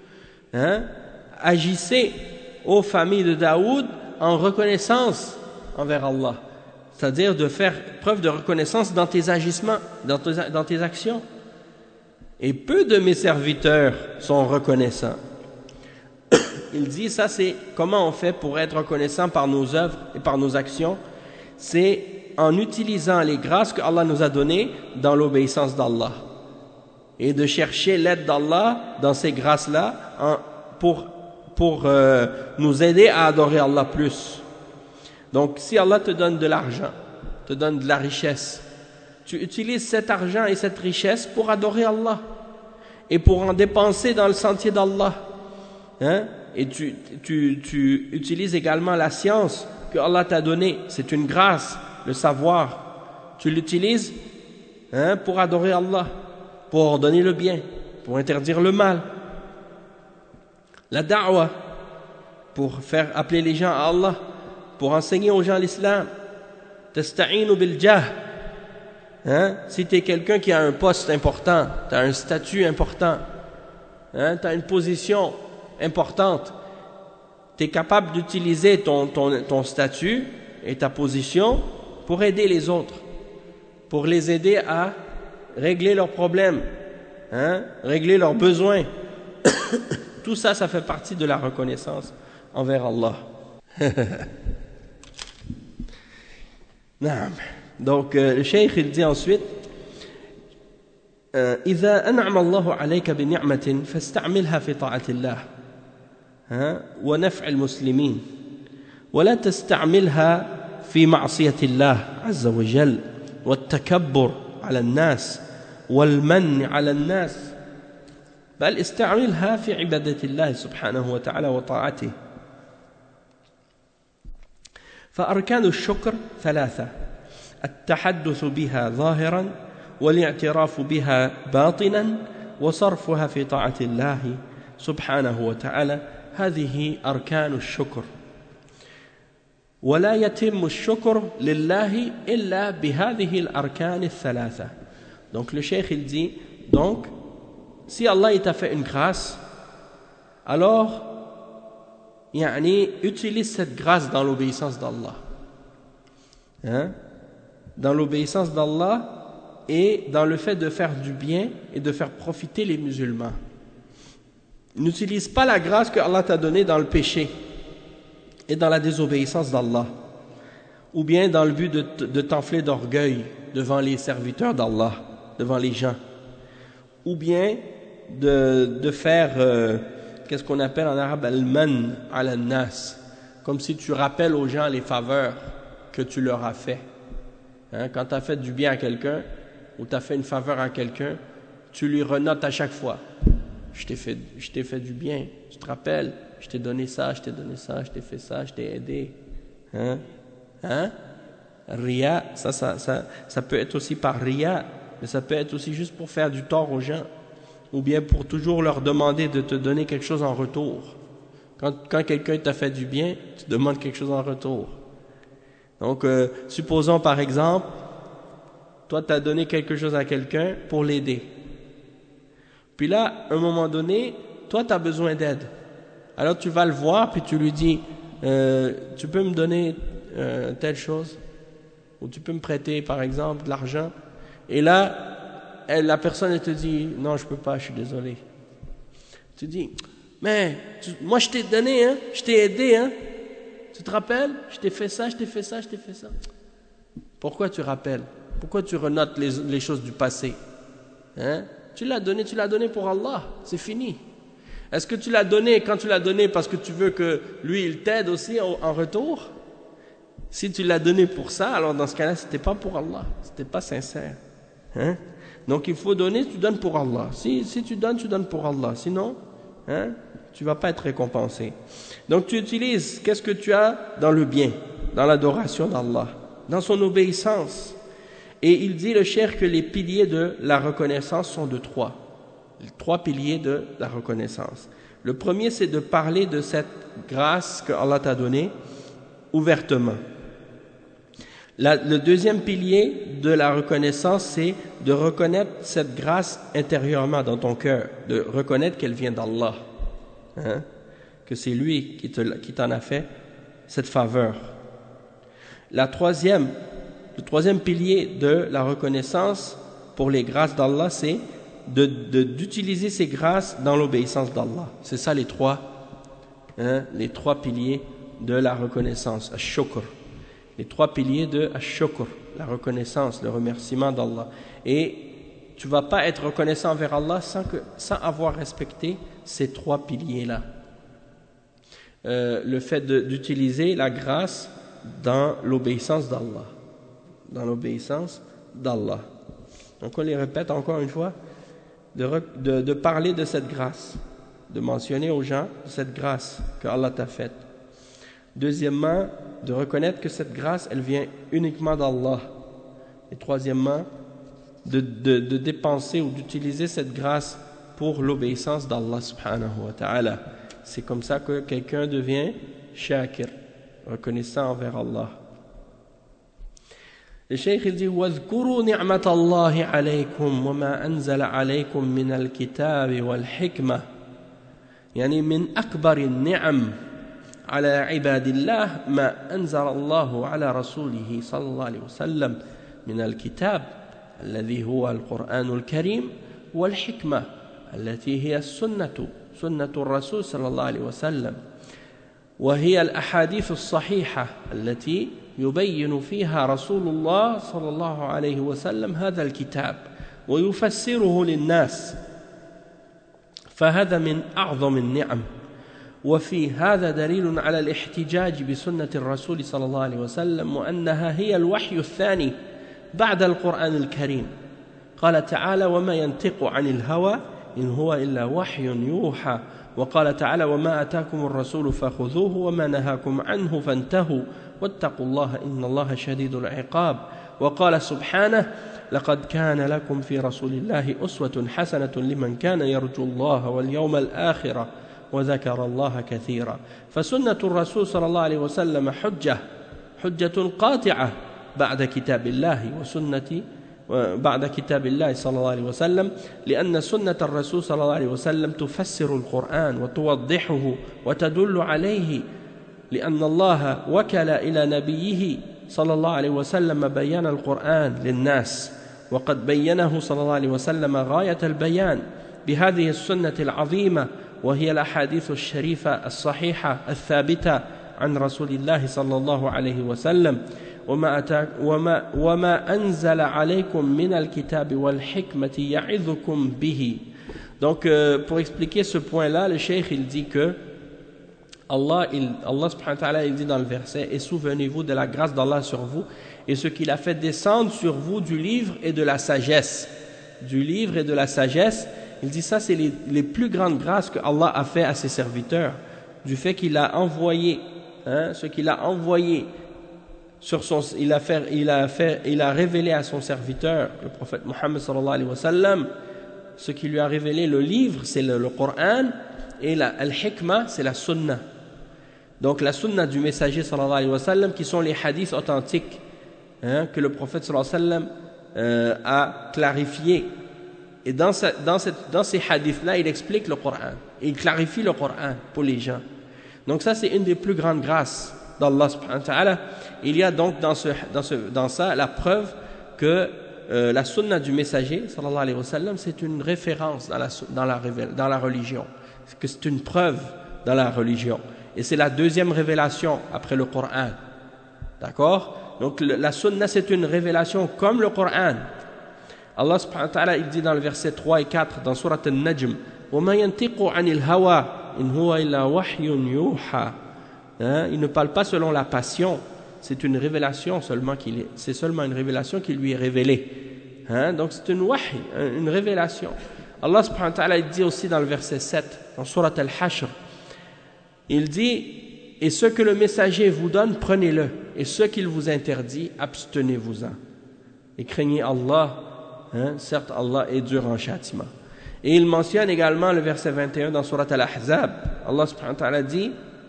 Agissez aux familles de Daoud en reconnaissance envers Allah, c'est-à-dire de faire preuve de reconnaissance dans tes agissements, dans tes, dans tes actions. Et peu de mes serviteurs sont reconnaissants. Il dit, ça c'est comment on fait pour être reconnaissant par nos œuvres et par nos actions. C'est en utilisant les grâces que Allah nous a données dans l'obéissance d'Allah. Et de chercher l'aide d'Allah dans ces grâces-là en, pour, pour euh, nous aider à adorer Allah plus. Donc si Allah te donne de l'argent, te donne de la richesse, tu utilises cet argent et cette richesse pour adorer Allah et pour en dépenser dans le sentier d'Allah. Hein? Et tu, tu, tu utilises également la science que Allah t'a donnée, c'est une grâce, le savoir. Tu l'utilises hein, pour adorer Allah, pour ordonner le bien, pour interdire le mal. La da'wa, pour faire appeler les gens à Allah, pour enseigner aux gens l'islam. Tasta'inu bil jah. Hein? Si tu es quelqu'un qui a un poste important, tu as un statut important, hein, tu as une position importante, tu es capable d'utiliser ton, ton, ton statut et ta position pour aider les autres, pour les aider à régler leurs problèmes, hein, régler leurs besoins. Tout ça, ça fait partie de la reconnaissance envers Allah. Donc, euh, le cheikh il dit ensuite, إذا أنعم الله عليك بنعمة فاستعملها في طاعة الله ونفع المسلمين ولا تستعملها في معصية الله عز وجل والتكبر على الناس والمن على الناس بل استعملها في عبادة الله سبحانه وتعالى وطاعته. فأركان الشكر ثلاثة: التحدث بها ظاهرا والاعتراف بها باطنا وصرفها في طاعة الله سبحانه وتعالى. هذه أركان الشكر، ولا يتم الشكر لله إلا بهذه الأركان الثلاثة. Donc le cheikh il dit, donc si Allah t'a fait une grâce, alors يعني, utilise cette grâce dans l'obéissance d'Allah, hein? Dans l'obéissance d'Allah et dans le fait de faire du bien et de faire profiter les musulmans. N'utilise pas la grâce que Allah t'a donnée dans le péché et dans la désobéissance d'Allah, ou bien dans le but de, de t'enfler d'orgueil devant les serviteurs d'Allah, devant les gens, ou bien de, de faire euh, qu'est-ce qu'on appelle en arabe al-man al-nas, comme si tu rappelles aux gens les faveurs que tu leur as fait. Hein, quand tu as fait du bien à quelqu'un ou tu as fait une faveur à quelqu'un, tu lui renotes à chaque fois. Je t'ai fait, je t'ai fait du bien, tu te rappelles, je t'ai donné ça, je t'ai donné ça, je t'ai fait ça, je t'ai aidé. Hein? Hein? Riya, ça, ça, ça, ça peut être aussi par riya, mais ça peut être aussi juste pour faire du tort aux gens. ou bien pour toujours leur demander de te donner quelque chose en retour. Quand, quand quelqu'un t'a fait du bien, tu demandes quelque chose en retour. Donc, euh, supposons par exemple, toi tu as donné quelque chose à quelqu'un pour l'aider. Puis là, à un moment donné, toi tu as besoin d'aide. Alors tu vas le voir, puis tu lui dis, euh, tu peux me donner euh, telle chose, ou tu peux me prêter par exemple de l'argent. Et là, elle, la personne elle te dit, non je peux pas, je suis désolé. Tu dis, mais tu, moi je t'ai donné, hein, je t'ai aidé, hein. Tu te rappelles? Je t'ai fait ça, je t'ai fait ça, je t'ai fait ça. Pourquoi tu rappelles? Pourquoi tu renotes les, les choses du passé? Hein? Tu l'as donné, tu l'as donné pour Allah, c'est fini. Est-ce que tu l'as donné quand tu l'as donné parce que tu veux que lui il t'aide aussi en, en retour? Si tu l'as donné pour ça, alors dans ce cas-là, c'était pas pour Allah, c'était pas sincère. Hein? Donc il faut donner, tu donnes pour Allah. Si, si tu donnes, tu donnes pour Allah. Sinon, hein, tu vas pas être récompensé. Donc tu utilises, qu'est-ce que tu as dans le bien, dans l'adoration d'Allah, dans son obéissance. Et il dit le cheikh que les piliers de la reconnaissance sont de trois. Les trois piliers de la reconnaissance. Le premier, c'est de parler de cette grâce que Allah t'a donnée ouvertement. La, le deuxième pilier de la reconnaissance, c'est de reconnaître cette grâce intérieurement dans ton cœur, de reconnaître qu'elle vient d'Allah, hein? Que c'est lui qui, te, qui t'en a fait cette faveur. La troisième, le troisième pilier de la reconnaissance pour les grâces d'Allah, c'est de, de, d'utiliser ces grâces dans l'obéissance d'Allah. C'est ça les trois, hein, les trois piliers de la reconnaissance, ash-shukr. Les trois piliers de ash-shukr, la reconnaissance, le remerciement d'Allah. Et tu ne vas pas être reconnaissant envers Allah sans, que, sans avoir respecté ces trois piliers-là. Euh, le fait de, d'utiliser la grâce dans l'obéissance d'Allah. Dans l'obéissance d'Allah. Donc on les répète encore une fois, de, de, de parler de cette grâce, de mentionner aux gens cette grâce que Allah t'a faite. Deuxièmement, de reconnaître que cette grâce, elle vient uniquement d'Allah. Et troisièmement, de, de, de dépenser ou d'utiliser cette grâce pour l'obéissance d'Allah subhanahu wa ta'ala. C'est comme ça que quelqu'un devient shakir, reconnaissant envers Allah. Le cheikh il dit وَاذْكُرُوا نِعْمَةَ اللَّهِ عَلَيْكُمْ وَمَا أَنزَلَ عَلَيْكُمْ مِنَ الْكِتَابِ وَالْحِكْمَةِ يعني من أكبر النعم على عباد الله ما أنزل الله على رسوله صلى الله عليه وسلم من الكتاب الذي هو القرآن الكريم والحكمة التي هي السنة سنة الرسول صلى الله عليه وسلم وهي الأحاديث الصحيحة التي يبين فيها رسول الله صلى الله عليه وسلم هذا الكتاب ويفسره للناس فهذا من أعظم النعم وفي هذا دليل على الاحتجاج بسنة الرسول صلى الله عليه وسلم وأنها هي الوحي الثاني بعد القرآن الكريم قال تعالى وما ينطق عن الهوى إن هو إلا وحي يوحى وقال تعالى وما أتاكم الرسول فخذوه وما نهاكم عنه فانتهوا واتقوا الله إن الله شديد العقاب وقال سبحانه لقد كان لكم في رسول الله أسوة حسنة لمن كان يرجو الله واليوم الآخر وذكر الله كثيرا فسنة الرسول صلى الله عليه وسلم حجة حجة قاطعة بعد كتاب الله وسنة بعد كتاب الله صلى الله عليه وسلم لأن سنة الرسول صلى الله عليه وسلم تفسر القرآن وتوضحه وتدل عليه لأن الله وكل إلى نبيه صلى الله عليه وسلم بيان القرآن للناس وقد بينه صلى الله عليه وسلم غاية البيان بهذه السنة العظيمة وهي الأحاديث الشريفة الصحيحة الثابتة عن رسول الله صلى الله عليه وسلم وما, أتاك وما, وما أنزل عليكم من الكتاب والحكمة يعظكم به. Donc euh, pour expliquer ce point-là, le cheikh il dit que Allah, il, Allah subhanahu wa ta'ala il dit dans le verset et souvenez-vous de la grâce d'Allah sur vous et ce qu'il a fait descendre sur vous du livre et de la sagesse. Du livre et de la sagesse, il dit ça c'est les, les plus grandes grâces que Allah a fait à ses serviteurs, du fait qu'il a envoyé, hein, ce qu'il a envoyé sur son, il a fait, il a fait, il a révélé à son serviteur, le prophète Muhammad sallallahu alayhi wa sallam, ce qui lui a révélé le livre, c'est le, le Coran, et la al-hikmah, c'est la sunna. Donc la sunna du messager sallallahu alayhi wa sallam, qui sont les hadiths authentiques, hein, que le prophète sallallahu alayhi wa sallam euh, a clarifié. Et dans, ce, dans, cette, dans ces hadiths-là, il explique le Coran. Il clarifie le Coran pour les gens. Donc ça, c'est une des plus grandes grâces d'Allah subhanahu wa ta'ala. Il y a donc dans, ce, dans, ce, dans ça la preuve que euh, la sunna du messager, sallallahu alayhi wa sallam, c'est une référence dans la, dans la, dans la religion. Que c'est une preuve dans la religion. Et c'est la deuxième révélation après le Coran. D'accord? Donc la sunna, c'est une révélation comme le Coran. Allah subhanahu wa ta'ala, il dit dans le verset trois et quatre dans Surat Al-Najm, وَمَا يَنْتِقُ عَنِ الْهَوَىٰ إِنْ هُوَ إِلَّا وَحْيٌ يُوحَىٰ. Hein? Il ne parle pas selon la passion, c'est une révélation seulement qu'il est, c'est seulement une révélation qui lui est révélée. Hein? Donc c'est une wahy, une révélation. Allah subhanahu wa ta'ala, il dit aussi dans le verset sept dans Surat Al-Hashr, il dit, et ce que le messager vous donne, prenez-le, et ce qu'il vous interdit, abstenez-vous-en. Et craignez Allah. Hein, certes, Allah est dur en châtiment. Et il mentionne également le verset vingt et un dans Surat Al-Ahzab. Allah subhanahu wa ta'ala dit,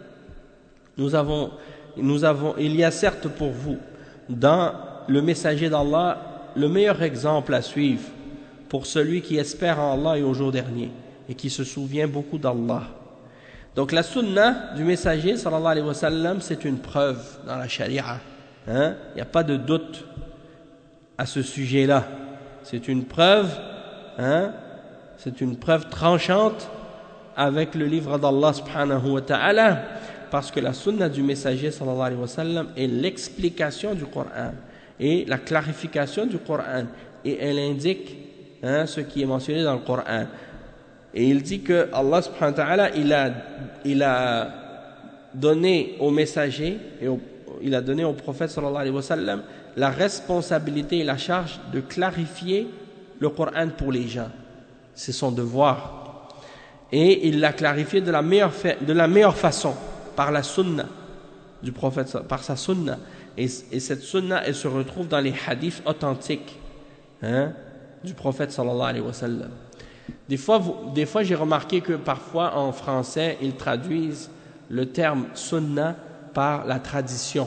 nous avons, nous avons, il y a certes pour vous, dans le messager d'Allah, le meilleur exemple à suivre pour celui qui espère en Allah et au jour dernier et qui se souvient beaucoup d'Allah. Donc la sunna du messager, sallallahu alayhi wa sallam, c'est une preuve dans la charia. Hein? Il n'y a pas de doute à ce sujet-là. C'est une preuve, hein, c'est une preuve tranchante avec le livre d'Allah subhanahu wa ta'ala, parce que la sunna du messager sallallahu alayhi wa sallam est l'explication du Coran et la clarification du Coran, et elle indique, hein, ce qui est mentionné dans le Coran. Et il dit que Allah subhanahu wa ta'ala, il a, il a donné au messager et au, il a donné au prophète sallallahu alayhi wa sallam la responsabilité et la charge de clarifier le Coran pour les gens. C'est son devoir. Et il l'a clarifié de la meilleure, de la meilleure façon, par la sunna du prophète, par sa sunna. Et, et cette sunna, elle se retrouve dans les hadiths authentiques, hein, du prophète sallallahu alayhi wa sallam. Des fois, vous, des fois j'ai remarqué que parfois en français, ils traduisent le terme sunna par la tradition.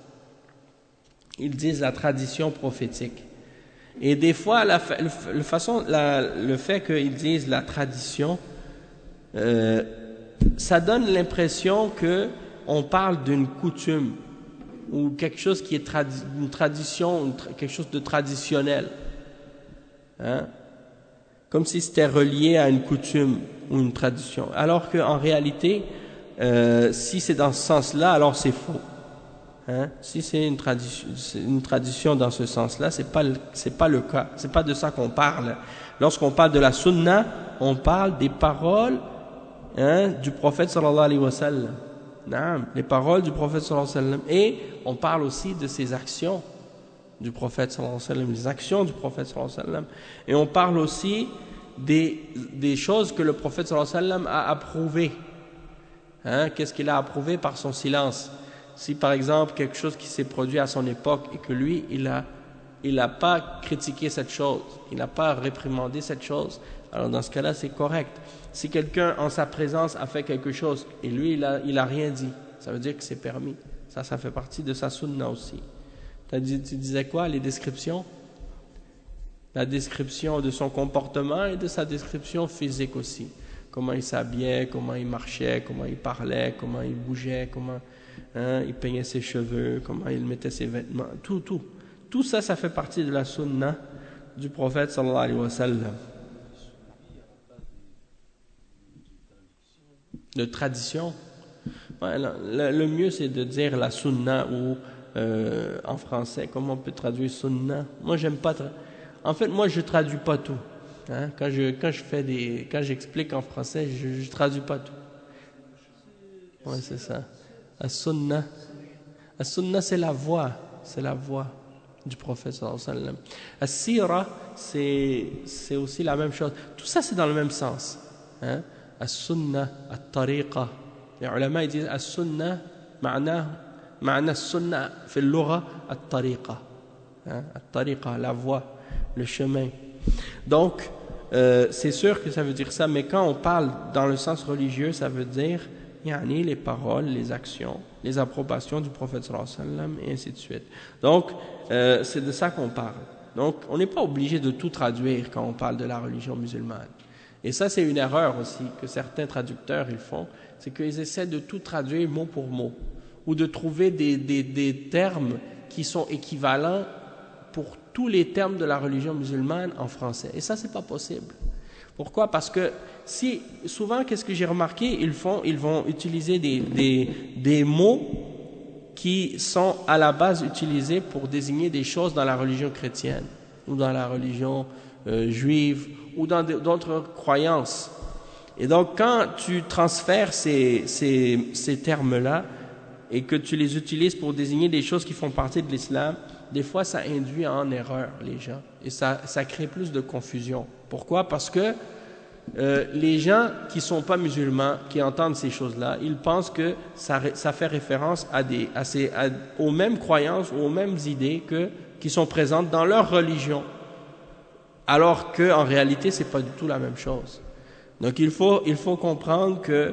Ils disent la tradition prophétique. Et des fois, la, le, le, façon, la, le fait qu'ils disent la tradition, euh, ça donne l'impression qu'on parle d'une coutume ou quelque chose qui est tradi une tradition, une tra quelque chose de traditionnel. Hein? Comme si c'était relié à une coutume ou une tradition. Alors qu'en réalité, euh, si c'est dans ce sens-là, alors c'est faux. Hein? Si c'est une tradition, une tradition dans ce sens-là, c'est pas c'est pas le cas. C'est pas de ça qu'on parle. Lorsqu'on parle de la sunna, on parle des paroles, hein, du prophète sallallahu alayhi wa sallam. Non, les paroles du prophète sallallahu alayhi wa sallam. Et on parle aussi de ses actions du prophète sallallahu alayhi wa sallam, les actions du prophète sallallahu alayhi wa sallam. Et on parle aussi des des choses que le prophète sallallahu alayhi wa sallam a approuvées. Hein? Qu'est-ce qu'il a approuvé par son silence? Si par exemple quelque chose qui s'est produit à son époque et que lui, il a, il n'a pas critiqué cette chose, il n'a pas réprimandé cette chose, alors dans ce cas-là, c'est correct. Si quelqu'un en sa présence a fait quelque chose et lui, il a, il a rien dit, ça veut dire que c'est permis. Ça, ça fait partie de sa sunna aussi. Dit, tu disais quoi, les descriptions? La description de son comportement et de sa description physique aussi. Comment il s'habillait, comment il marchait, comment il parlait, comment il bougeait, comment... Hein, il peignait ses cheveux, comment il mettait ses vêtements, tout, tout. Tout ça, ça fait partie de la sunna du prophète sallallahu alayhi wa sallam. De tradition. Ouais, le, le mieux, c'est de dire la sunna ou euh, en français, comment on peut traduire sunna. Moi, j'aime pas. Tra... En fait, moi, je traduis pas tout. Hein, quand je quand je fais des, quand j'explique en français, je, je traduis pas tout. Ouais, c'est ça. As-sunnah, as-sunnah c'est la voix, c'est la voix du prophète sallallahu alayhi wa sallam. As-sira, c'est c'est aussi la même chose. Tout ça c'est dans le même sens. Hein? As-sunnah, at-tariqa. Les ulama ils disent as-sunnah, ma'na ma'na as-sunnah fi al-lugha at-tariqa. At-tariqa, la voie, le chemin. Donc euh, c'est sûr que ça veut dire ça, mais quand on parle dans le sens religieux, ça veut dire yani, les paroles, les actions, les approbations du prophète sallallahu alayhi wa sallam, et ainsi de suite. Donc, euh, c'est de ça qu'on parle. Donc, on n'est pas obligé de tout traduire quand on parle de la religion musulmane. Et ça, c'est une erreur aussi que certains traducteurs ils font, c'est qu'ils essaient de tout traduire mot pour mot, ou de trouver des, des, des termes qui sont équivalents pour tous les termes de la religion musulmane en français. Et ça, c'est pas possible. Pourquoi? Parce que si, souvent, qu'est-ce que j'ai remarqué? Ils font, ils vont utiliser des, des, des mots qui sont à la base utilisés pour désigner des choses dans la religion chrétienne, ou dans la religion euh, juive, ou dans d'autres croyances. Et donc, quand tu transfères ces, ces, ces termes-là et que tu les utilises pour désigner des choses qui font partie de l'islam, des fois, ça induit en erreur les gens et ça, ça crée plus de confusion. Pourquoi? Parce que euh, les gens qui ne sont pas musulmans, qui entendent ces choses-là, ils pensent que ça, ça fait référence à des, à ces, à, aux mêmes croyances, aux mêmes idées que, qui sont présentes dans leur religion. Alors qu'en réalité, ce n'est pas du tout la même chose. Donc il faut, il faut comprendre que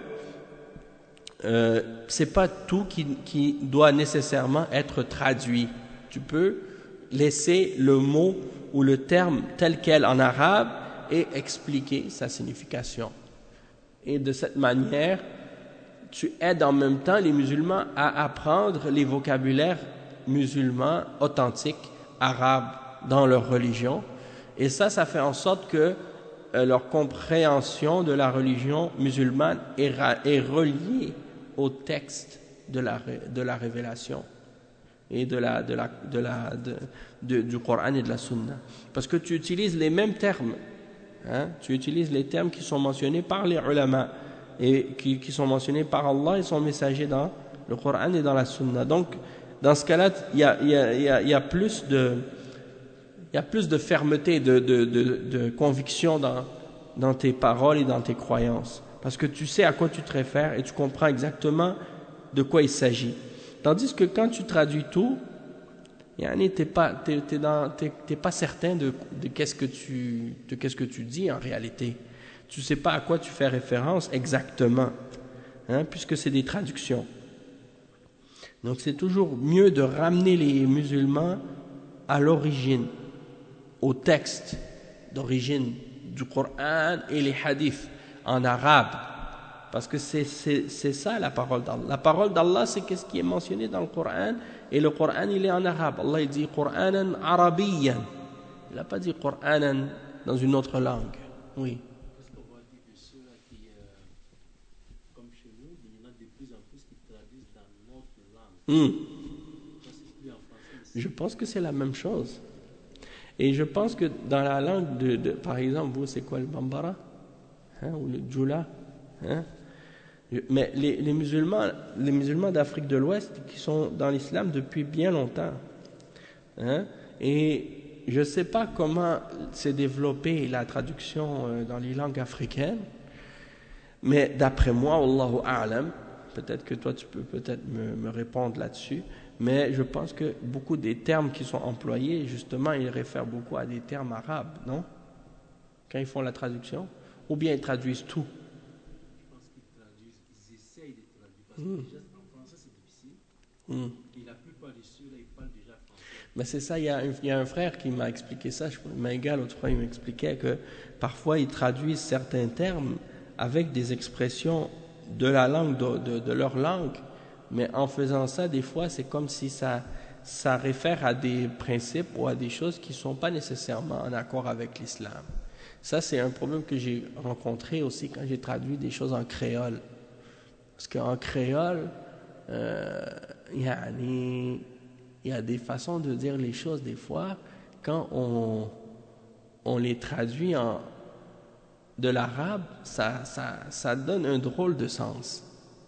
euh, ce n'est pas tout qui, qui doit nécessairement être traduit. Tu peux laisser le mot ou le terme tel quel en arabe et expliquer sa signification. Et de cette manière, tu aides en même temps les musulmans à apprendre les vocabulaires musulmans authentiques, arabes, dans leur religion. Et ça, ça fait en sorte que euh, leur compréhension de la religion musulmane est, est reliée au texte de la, de la révélation et de la, de la, de la, de, de, du Coran et de la Sunna. Parce que tu utilises les mêmes termes. Hein? Tu utilises les termes qui sont mentionnés par les ulama et qui, qui sont mentionnés par Allah et sont messagers dans le Coran et dans la Sunna. Donc, dans ce cas-là, il y a, y a, y a, y a plus de... Il y a plus de fermeté, de, de, de, de conviction dans, dans tes paroles et dans tes croyances. Parce que tu sais à quoi tu te réfères et tu comprends exactement de quoi il s'agit. Tandis que quand tu traduis tout, tu n'es pas, t'es, t'es dans, t'es, t'es pas certain de, de, qu'est-ce que tu, de qu'est-ce que tu dis en réalité. Tu ne sais pas à quoi tu fais référence exactement, hein, puisque c'est des traductions. Donc c'est toujours mieux de ramener les musulmans à l'origine, au texte d'origine du Coran et les hadiths en arabe, parce que c'est, c'est, c'est ça la parole d'Allah. La parole d'Allah, c'est qu'est-ce qui est mentionné dans le Coran, et le Coran il est en arabe. Allah il dit Qur'anan arabiyyan, il n'a pas dit Qur'anan dans une autre langue. Oui. Parce qu'on voit dire que ceux-là qui, euh, comme chez nous, il y en a de plus en plus qui traduisent dans notre langue. Hmm. Je pense que c'est la même chose. Et je pense que dans la langue de, de par exemple, vous, c'est quoi le Bambara, hein, ou le Djoula, hein? Mais les, les musulmans, les musulmans d'Afrique de l'Ouest qui sont dans l'islam depuis bien longtemps, hein? Et je ne sais pas comment s'est développée la traduction euh, dans les langues africaines, mais d'après moi, Allahu A'lam, peut-être que toi tu peux peut-être me, me répondre là-dessus. Mais je pense que beaucoup des termes qui sont employés, justement, ils réfèrent beaucoup à des termes arabes, non? Quand ils font la traduction? Ou bien ils traduisent tout? Je pense qu'ils traduisent, ils essayent de traduire. Parce que Mm. déjà, en français, c'est difficile. Mm. Et la plupart de ceux-là, ils parlent déjà français. Mais c'est ça, il y, a un, il y a un frère qui m'a expliqué ça, je Maïga, l'autre fois, il m'expliquait que parfois ils traduisent certains termes avec des expressions de la langue, de, de, de leur langue. Mais en faisant ça, des fois, c'est comme si ça, ça réfère à des principes ou à des choses qui ne sont pas nécessairement en accord avec l'islam. Ça, c'est un problème que j'ai rencontré aussi quand j'ai traduit des choses en créole. Parce qu'en créole, euh, y a, il y a des façons de dire les choses des fois, quand on, on les traduit en, de l'arabe, ça, ça, ça donne un drôle de sens.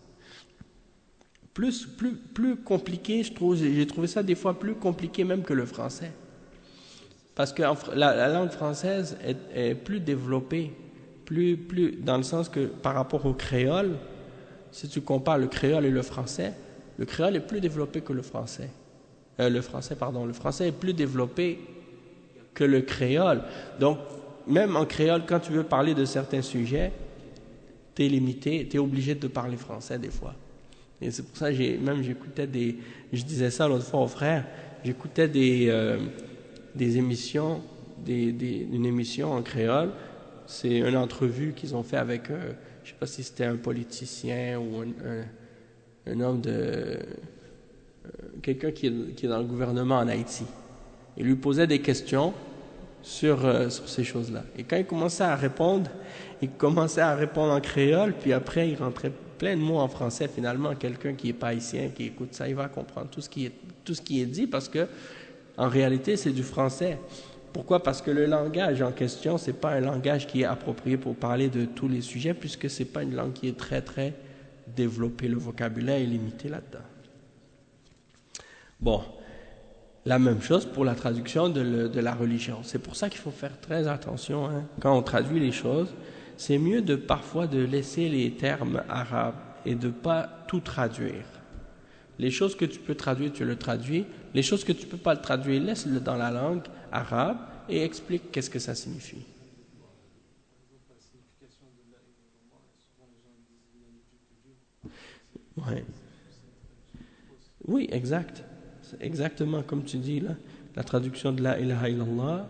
Plus, plus, plus compliqué, je trouve, j'ai trouvé ça des fois plus compliqué même que le français. Parce que la, la langue française est, est plus développée, plus, plus, dans le sens que par rapport au créole, si tu compares le créole et le français, le créole est plus développé que le français. Euh, le français, pardon, le français est plus développé que le créole. Donc, même en créole, quand tu veux parler de certains sujets, tu es limité, tu es obligé de parler français des fois. Et c'est pour ça que j'ai, même j'écoutais des, je disais ça l'autre fois au frère, j'écoutais des, euh, des émissions, des, des, une émission en créole, c'est une entrevue qu'ils ont fait avec, euh, je sais pas si c'était un politicien ou un, un, un homme de, euh, quelqu'un qui est, qui est dans le gouvernement en Haïti. Il lui posait des questions sur, euh, sur ces choses-là. Et quand il commençait à répondre, il commençait à répondre en créole, puis après il rentrait plein de mots en français. Finalement, quelqu'un qui n'est pas haïtien, qui écoute ça, il va comprendre tout ce qui est, tout ce qui est dit, parce que en réalité, c'est du français. Pourquoi? Parce que le langage en question, c'est pas un langage qui est approprié pour parler de tous les sujets, puisque c'est pas une langue qui est très très développée. Le vocabulaire est limité là-dedans. Bon. La même chose pour la traduction de, le, de la religion. C'est pour ça qu'il faut faire très attention, hein. Quand on traduit les choses, c'est mieux de parfois de laisser les termes arabes et de ne pas tout traduire. Les choses que tu peux traduire, tu le traduis. Les choses que tu ne peux pas le traduire, laisse-le dans la langue arabe et explique qu'est-ce que ça signifie. Ouais. Oui, exact. C'est exactement comme tu dis là, la traduction de la ilaha illallah.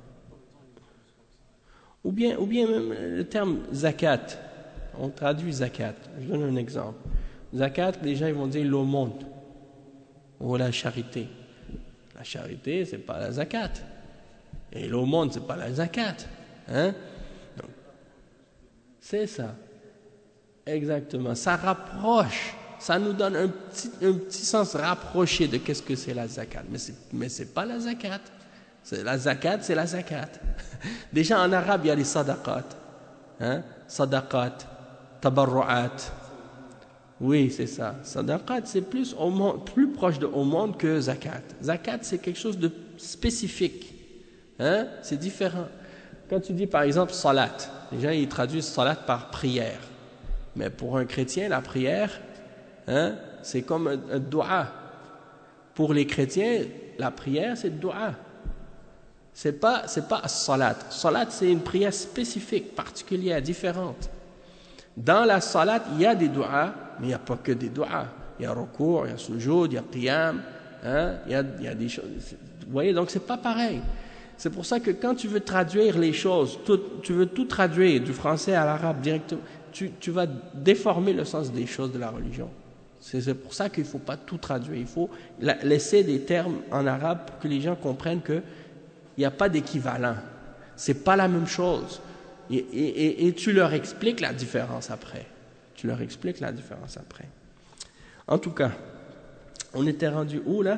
Ou bien, ou bien même le terme zakat. On traduit zakat. Je donne un exemple. Zakat, les gens ils vont dire l'aumône ou la charité. La charité, c'est pas la zakat. Et l'aumône, c'est pas la zakat. Hein? Donc, c'est ça. Exactement. Ça rapproche. Ça nous donne un petit, un petit sens rapproché de qu'est-ce que c'est la zakat. Mais c'est, mais c'est pas la zakat. C'est, la zakat, c'est la zakat. Déjà en arabe, il y a les sadaqat. Hein? Sadaqat, tabarru'at. Oui, c'est ça. Sadaqat, c'est plus, au monde, plus proche de au monde que zakat. Zakat, c'est quelque chose de spécifique. Hein? C'est différent. Quand tu dis par exemple salat, les gens ils traduisent salat par prière. Mais pour un chrétien, la prière, hein, c'est comme un, un dua. Pour les chrétiens, la prière, c'est le dua. C'est pas, c'est pas salat. Salat, c'est une prière spécifique, particulière, différente. Dans la salat, il y a des duas, mais il n'y a pas que des duas. Il y a recours, il y a sujoud, il y a qiyam, hein, il y a, il y a des choses. Vous voyez, donc c'est pas pareil. C'est pour ça que quand tu veux traduire les choses, tout, tu veux tout traduire du français à l'arabe directement, tu, tu vas déformer le sens des choses de la religion. C'est, c'est pour ça qu'il ne faut pas tout traduire. Il faut la, laisser des termes en arabe pour que les gens comprennent qu'il n'y a pas d'équivalent. Ce n'est pas la même chose. Et, et, et, et tu leur expliques la différence après. Tu leur expliques la différence après. En tout cas, on était rendu où là?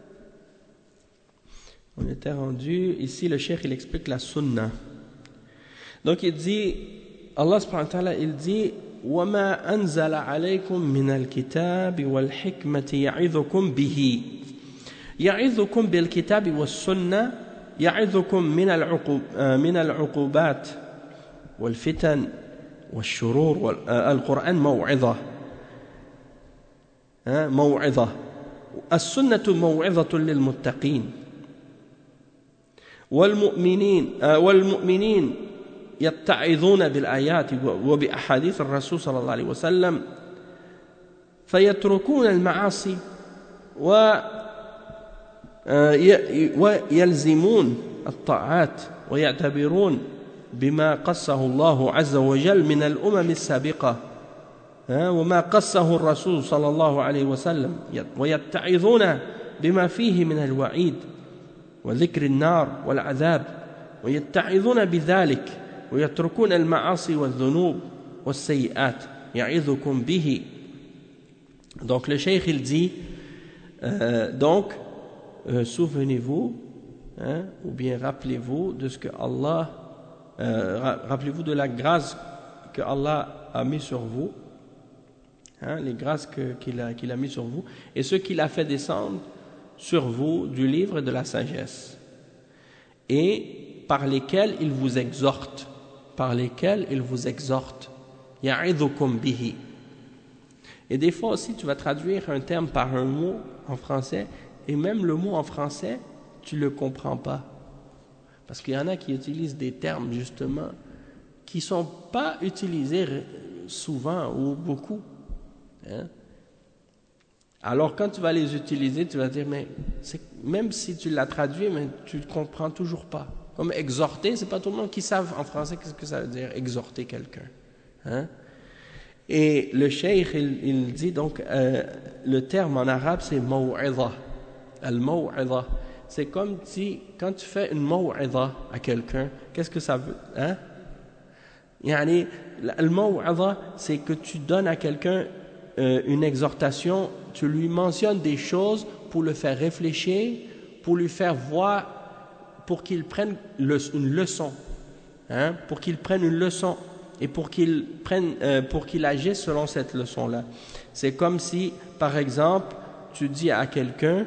On était rendu, ici le cheikh il explique la sunna. Donc il dit, Allah subhanahu wa ta'ala il dit وَمَا أَنزَلَ عَلَيْكُم مِّنَ الْكِتَابِ وَالْحِكْمَةِ يَعِظُكُم بِهِ يَعِظُكُم بِالْكِتَابِ وَالسُّنَّةِ يَعِظُكُم من العقوب من العقوبات والفتن والشرور والقرآن موعظة موعظة السنة موعظة للمتقين والمؤمنين والمؤمنين يتعظون بالآيات وبأحاديث الرسول صلى الله عليه وسلم فيتركون المعاصي ويلزمون الطاعات ويعتبرون بما قصه الله عز وجل من الأمم السابقة وما قصه الرسول صلى الله عليه وسلم ويتعظون بما فيه من الوعيد وذكر النار والعذاب ويتعظون بذلك ويتركون المعاصي والذنوب والسيئات يعظكم به. Donc le cheikh il dit euh, donc euh, souvenez-vous hein, ou bien rappelez-vous de ce que Allah euh, rappelez-vous de la grâce que Allah a mis sur vous hein, les grâces que, qu'il a, qu'il a mis sur vous et ce qu'il a fait descendre sur vous du livre de la sagesse et par lesquels il vous exhorte par lesquels il vous exhorte ya'idhukum bihi. Et des fois aussi tu vas traduire un terme par un mot en français et même le mot en français tu le comprends pas Parce qu'il y en a qui utilisent des termes, justement, qui ne sont pas utilisés souvent ou beaucoup. Hein? Alors, quand tu vas les utiliser, tu vas dire, mais même si tu l'as traduit, mais tu ne comprends toujours pas. Comme exhorter, ce n'est pas tout le monde qui savent en français qu'est-ce que ça veut dire, exhorter quelqu'un. Hein? Et le cheikh, il, il dit donc, euh, le terme en arabe, c'est maw'idha. Al-maw'idha. C'est comme si, quand tu fais une maw'idha à quelqu'un, qu'est-ce que ça veut? Hein? Yani, al-maw'idha, c'est que tu donnes à quelqu'un euh, une exhortation, tu lui mentionnes des choses pour le faire réfléchir, pour lui faire voir, pour qu'il prenne le, une leçon, hein? Pour qu'il prenne une leçon et pour qu'il prenne, euh, pour qu'il agisse selon cette leçon-là. C'est comme si, par exemple, tu dis à quelqu'un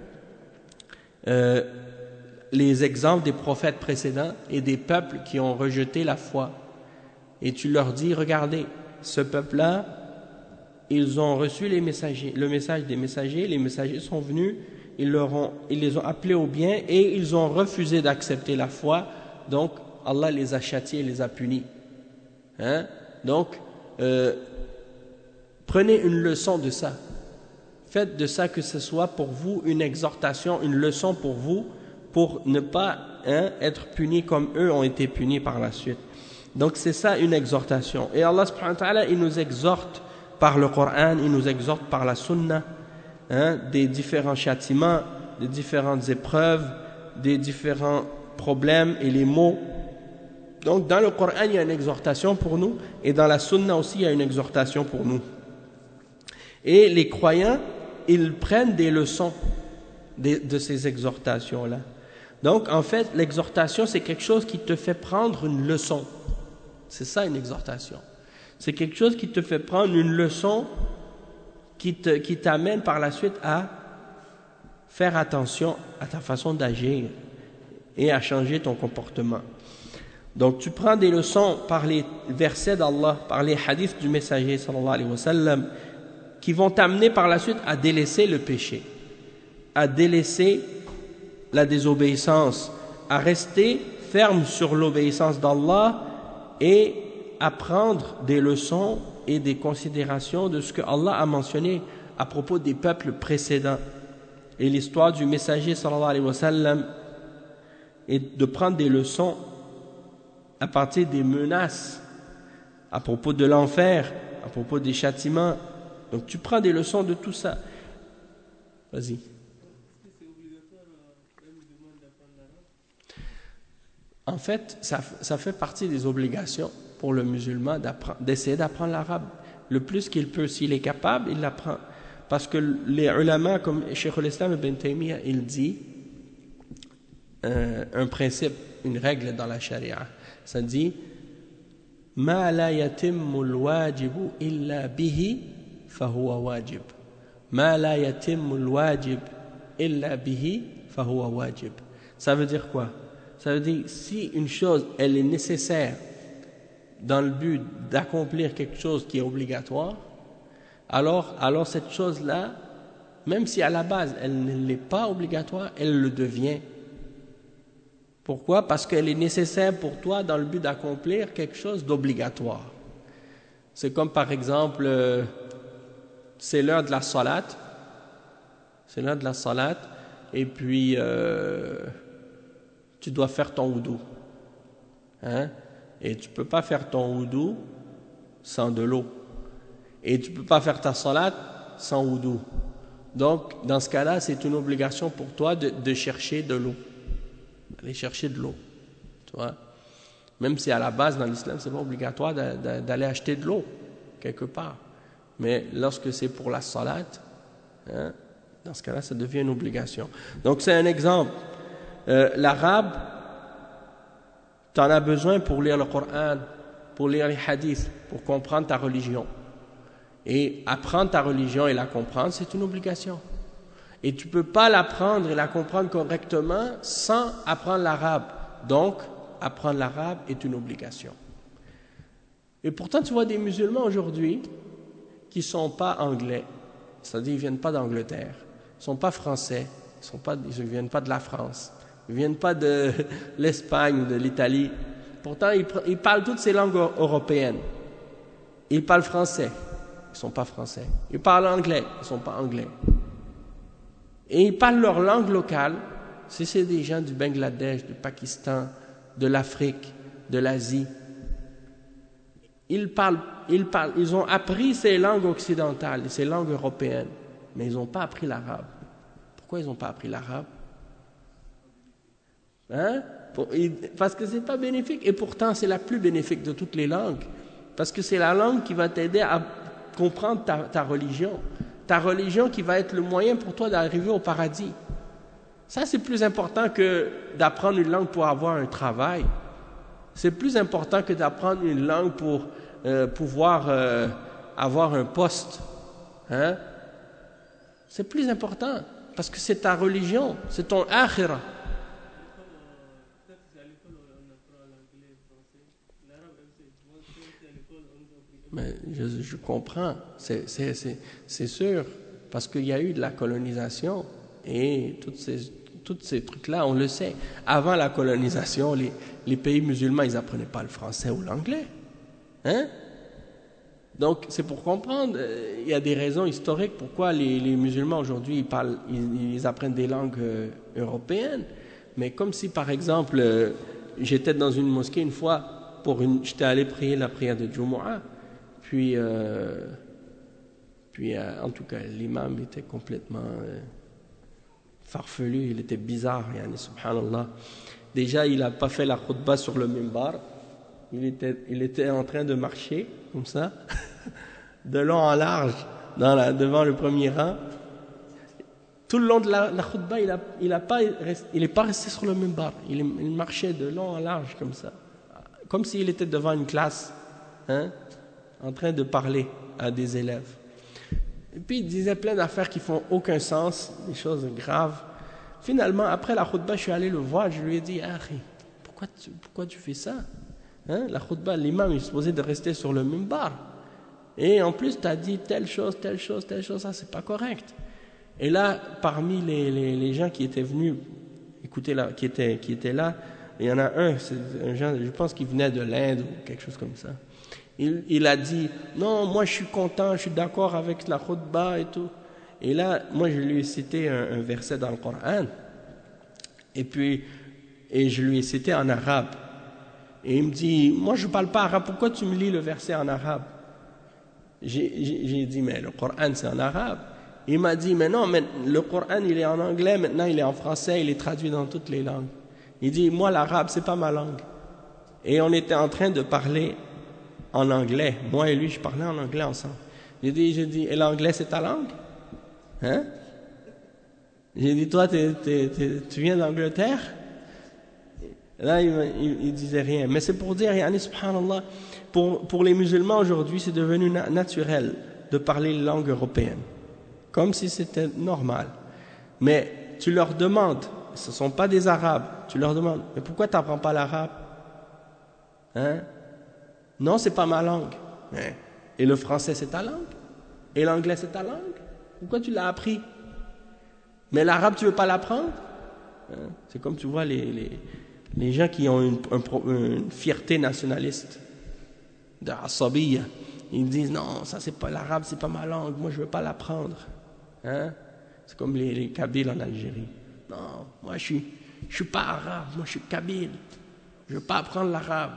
euh, les exemples des prophètes précédents et des peuples qui ont rejeté la foi, et tu leur dis, regardez, ce peuple-là, ils ont reçu les messagers, le message des messagers, les messagers sont venus, ils, leur ont, ils les ont appelés au bien et ils ont refusé d'accepter la foi, donc Allah les a châtiés, les a punis. Hein? Donc, euh, prenez une leçon de ça. Faites de ça que ce soit pour vous une exhortation, une leçon pour vous, pour ne pas hein, être punis comme eux ont été punis par la suite. Donc c'est ça une exhortation. Et Allah subhanahu wa ta'ala, il nous exhorte par le Coran, il nous exhorte par la Sunna, hein, des différents châtiments, des différentes épreuves, des différents problèmes et les maux. Donc dans le Coran, il y a une exhortation pour nous, et dans la Sunna aussi, il y a une exhortation pour nous. Et les croyants, ils prennent des leçons de, de ces exhortations-là. Donc en fait, l'exhortation, c'est quelque chose qui te fait prendre une leçon. C'est ça une exhortation. C'est quelque chose qui te fait prendre une leçon qui, te, qui t'amène par la suite à faire attention à ta façon d'agir et à changer ton comportement. Donc tu prends des leçons par les versets d'Allah, par les hadiths du messager sallallahu alayhi wa sallam, qui vont t'amener par la suite à délaisser le péché, à délaisser la désobéissance, à rester ferme sur l'obéissance d'Allah et à prendre des leçons et des considérations de ce que Allah a mentionné à propos des peuples précédents et l'histoire du messager sallallahu alayhi wa sallam, et de prendre des leçons à partir des menaces à propos de l'enfer, à propos des châtiments. Donc tu prends des leçons de tout ça. Vas-y. En fait, ça, ça fait partie des obligations pour le musulman d'essayer d'apprendre l'arabe. Le plus qu'il peut, s'il est capable, il l'apprend. Parce que les ulama, comme Cheikh al-Islam ibn Taymiyyah, il dit euh, un principe, une règle dans la charia. Ça dit « Ma la yatimmu al-wajibu illa bihi fahuwa wajib » Ma la yatimmu al-wajib illa bihi fahuwa wajib. Ça veut dire quoi? Ça veut dire, si une chose, elle est nécessaire dans le but d'accomplir quelque chose qui est obligatoire, alors, alors cette chose-là, même si à la base, elle ne l'est pas obligatoire, elle le devient. Pourquoi? Parce qu'elle est nécessaire pour toi dans le but d'accomplir quelque chose d'obligatoire. C'est comme par exemple, euh, c'est l'heure de la salat, c'est l'heure de la salat, et puis... Euh, tu dois faire ton wudu. Hein? Et tu ne peux pas faire ton wudu sans de l'eau. Et tu ne peux pas faire ta salat sans wudu. Donc, dans ce cas-là, c'est une obligation pour toi de, de chercher de l'eau. D'aller chercher de l'eau. Tu vois? Même si à la base, dans l'islam, ce n'est pas obligatoire d'aller acheter de l'eau, quelque part. Mais lorsque c'est pour la salat, hein, dans ce cas-là, ça devient une obligation. Donc, c'est un exemple. Euh, l'arabe, tu en as besoin pour lire le Coran, pour lire les hadiths, pour comprendre ta religion. Et apprendre ta religion et la comprendre, c'est une obligation. Et tu ne peux pas l'apprendre et la comprendre correctement sans apprendre l'arabe. Donc, apprendre l'arabe est une obligation. Et pourtant, tu vois des musulmans aujourd'hui qui ne sont pas anglais, c'est-à-dire ils ne viennent pas d'Angleterre, ils ne sont pas français, ils ne viennent pas de la France. Ils ne viennent pas de l'Espagne ou de l'Italie. Pourtant, ils, ils parlent toutes ces langues européennes. Ils parlent français. Ils ne sont pas français. Ils parlent anglais. Ils ne sont pas anglais. Et ils parlent leur langue locale. Si c'est des gens du Bangladesh, du Pakistan, de l'Afrique, de l'Asie, ils parlent, ils parlent, ils ont appris ces langues occidentales, ces langues européennes, mais ils n'ont pas appris l'arabe. Pourquoi ils n'ont pas appris l'arabe? Hein? Pour, parce que c'est pas bénéfique, et pourtant c'est la plus bénéfique de toutes les langues, parce que c'est la langue qui va t'aider à comprendre ta, ta religion, ta religion qui va être le moyen pour toi d'arriver au paradis. Ça, c'est plus important que d'apprendre une langue pour avoir un travail. C'est plus important que d'apprendre une langue pour euh, pouvoir euh, avoir un poste. Hein? C'est plus important, parce que c'est ta religion, c'est ton akhira. Mais je, je comprends, c'est, c'est, c'est, c'est sûr, parce qu'il y a eu de la colonisation et toutes ces, toutes ces trucs-là, on le sait. Avant la colonisation, les, les pays musulmans, ils n'apprenaient pas le français ou l'anglais. Hein? Donc, c'est pour comprendre, euh, il y a des raisons historiques pourquoi les, les musulmans aujourd'hui, ils, parlent, ils, ils apprennent des langues euh, européennes. Mais comme si, par exemple, euh, j'étais dans une mosquée une fois, pour une, j'étais allé prier la prière de Jumu'ah. Puis, euh, puis euh, en tout cas, l'imam était complètement euh, farfelu, il était bizarre, yani, subhanallah. Déjà, il n'a pas fait la khutbah sur le mimbar, il était, il était en train de marcher, comme ça, de long en large, dans la, devant le premier rang. Tout le long de la, la khutbah, il n'est il a pas, il pas resté sur le mimbar, il, il marchait de long en large, comme ça, comme s'il était devant une classe, hein, en train de parler à des élèves. Et puis il disait plein d'affaires qui font aucun sens, des choses graves. Finalement, après la khutbah, je suis allé le voir, je lui ai dit, ah, pourquoi tu, pourquoi tu fais ça? Hein? La khutbah, l'imam est supposé de rester sur le mimbar. Et en plus, tu as dit telle chose, telle chose, telle chose, ça c'est pas correct. Et là, parmi les, les, les gens qui étaient venus écouter, là, qui, étaient, qui étaient là, il y en a un, c'est un genre, je pense qu'il venait de l'Inde ou quelque chose comme ça. Il, il a dit, non, moi je suis content, je suis d'accord avec la khutbah et tout. Et là, moi je lui ai cité un, un verset dans le Coran, et puis, et je lui ai cité en arabe. Et il me dit, moi je ne parle pas arabe, pourquoi tu me lis le verset en arabe? J'ai, j'ai, j'ai dit, mais le Coran c'est en arabe. Il m'a dit, mais non, mais le Coran il est en anglais, maintenant il est en français, il est traduit dans toutes les langues. Il dit, moi l'arabe c'est pas ma langue. Et on était en train de parler en anglais. Moi et lui, je parlais en anglais ensemble. J'ai dit, j'ai dit, et l'anglais, c'est ta langue? Hein? J'ai dit, toi, t'es, t'es, t'es, tu viens d'Angleterre? Là, il, il, il disait rien. Mais c'est pour dire, yani, subhanallah, pour, pour les musulmans aujourd'hui, c'est devenu na- naturel de parler une langue européenne. Comme si c'était normal. Mais tu leur demandes, ce ne sont pas des Arabes, tu leur demandes, mais pourquoi tu n'apprends pas l'arabe? Hein? Non, c'est pas ma langue. Et le français, c'est ta langue? Et l'anglais, c'est ta langue? Pourquoi tu l'as appris? Mais l'arabe, tu veux pas l'apprendre? Hein? C'est comme tu vois les, les, les gens qui ont une, un, une fierté nationaliste, de Assabiya. Ils disent, non, ça c'est pas l'arabe, c'est pas ma langue, moi je veux pas l'apprendre. Hein? C'est comme les, les Kabyles en Algérie. Non, moi je suis, je suis pas arabe, moi je suis Kabyle. Je veux pas apprendre l'arabe.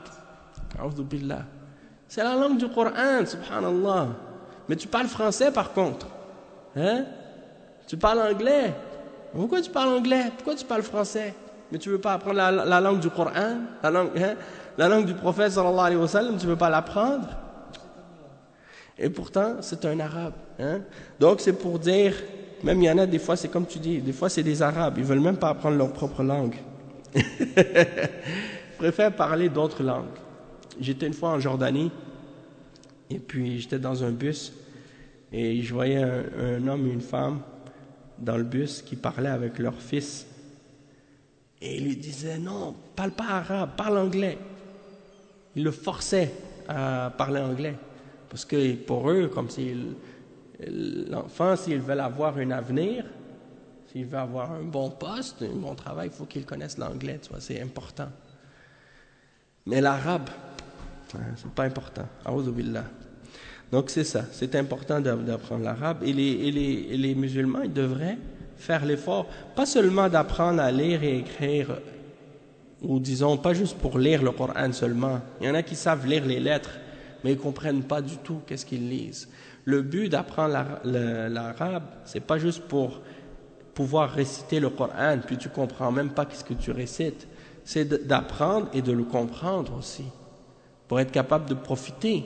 C'est la langue du Coran, subhanallah. Mais tu parles français par contre. Hein? Tu parles anglais. Pourquoi tu parles anglais? Pourquoi tu parles français? Mais tu veux pas apprendre la, la langue du Coran, la langue, hein? La langue du prophète sallallahu alayhi wa sallam, tu veux pas l'apprendre? Et pourtant, c'est un arabe. Hein? Donc c'est pour dire, même il y en a des fois, c'est comme tu dis, des fois c'est des arabes, ils veulent même pas apprendre leur propre langue. Ils préfèrent parler d'autres langues. J'étais une fois en Jordanie, et puis j'étais dans un bus, et je voyais un, un homme et une femme dans le bus qui parlaient avec leur fils. Et il lui disait, non, parle pas arabe, parle anglais. Il le forçait à parler anglais. Parce que pour eux, comme si l'enfant, s'ils veulent avoir un avenir, S'il veut avoir un bon poste, un bon travail, il faut qu'il connaisse l'anglais, tu vois, c'est important. Mais l'arabe, hein, c'est pas important. A'oudhu billah. Donc c'est ça, c'est important d'apprendre l'arabe. Et les, et, les, et les musulmans, ils devraient faire l'effort, pas seulement d'apprendre à lire et écrire, ou disons, pas juste pour lire le Coran seulement. Il y en a qui savent lire les lettres, mais ils ne comprennent pas du tout qu'est-ce qu'ils lisent. Le but d'apprendre l'arabe, c'est pas juste pour pouvoir réciter le Coran, puis tu comprends même pas qu'est-ce que tu récites. C'est d'apprendre et de le comprendre aussi, pour être capable de profiter.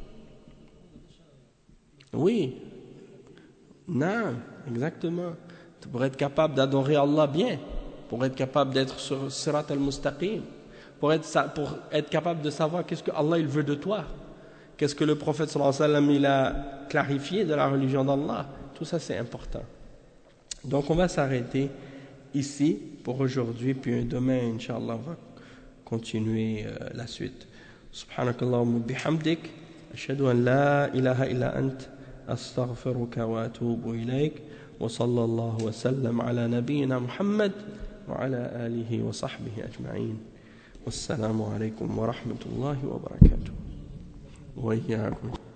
Oui, non, exactement. Pour être capable d'adorer Allah bien, pour être capable d'être sur Sirat al-Mustaqim, pour être, pour être capable de savoir qu'est-ce que Allah il veut de toi, qu'est-ce que le prophète sallallahu alayhi wa sallam il a clarifié de la religion d'Allah. Tout ça c'est important. Donc on va s'arrêter ici pour aujourd'hui, puis demain, Inch'Allah, on va continuer euh, la suite. Subhanakallahumma bihamdik, ashhadu an la ilaha illa ant, astaghfiruka wa atubu ilayk, wa sallallahu wa sallam ala nabiyyina Muhammad wa ala alihi wa sahbihi ajma'in. Wassalamu alaykum wa rahmatullahi wa barakatuh. Wa iyyakum.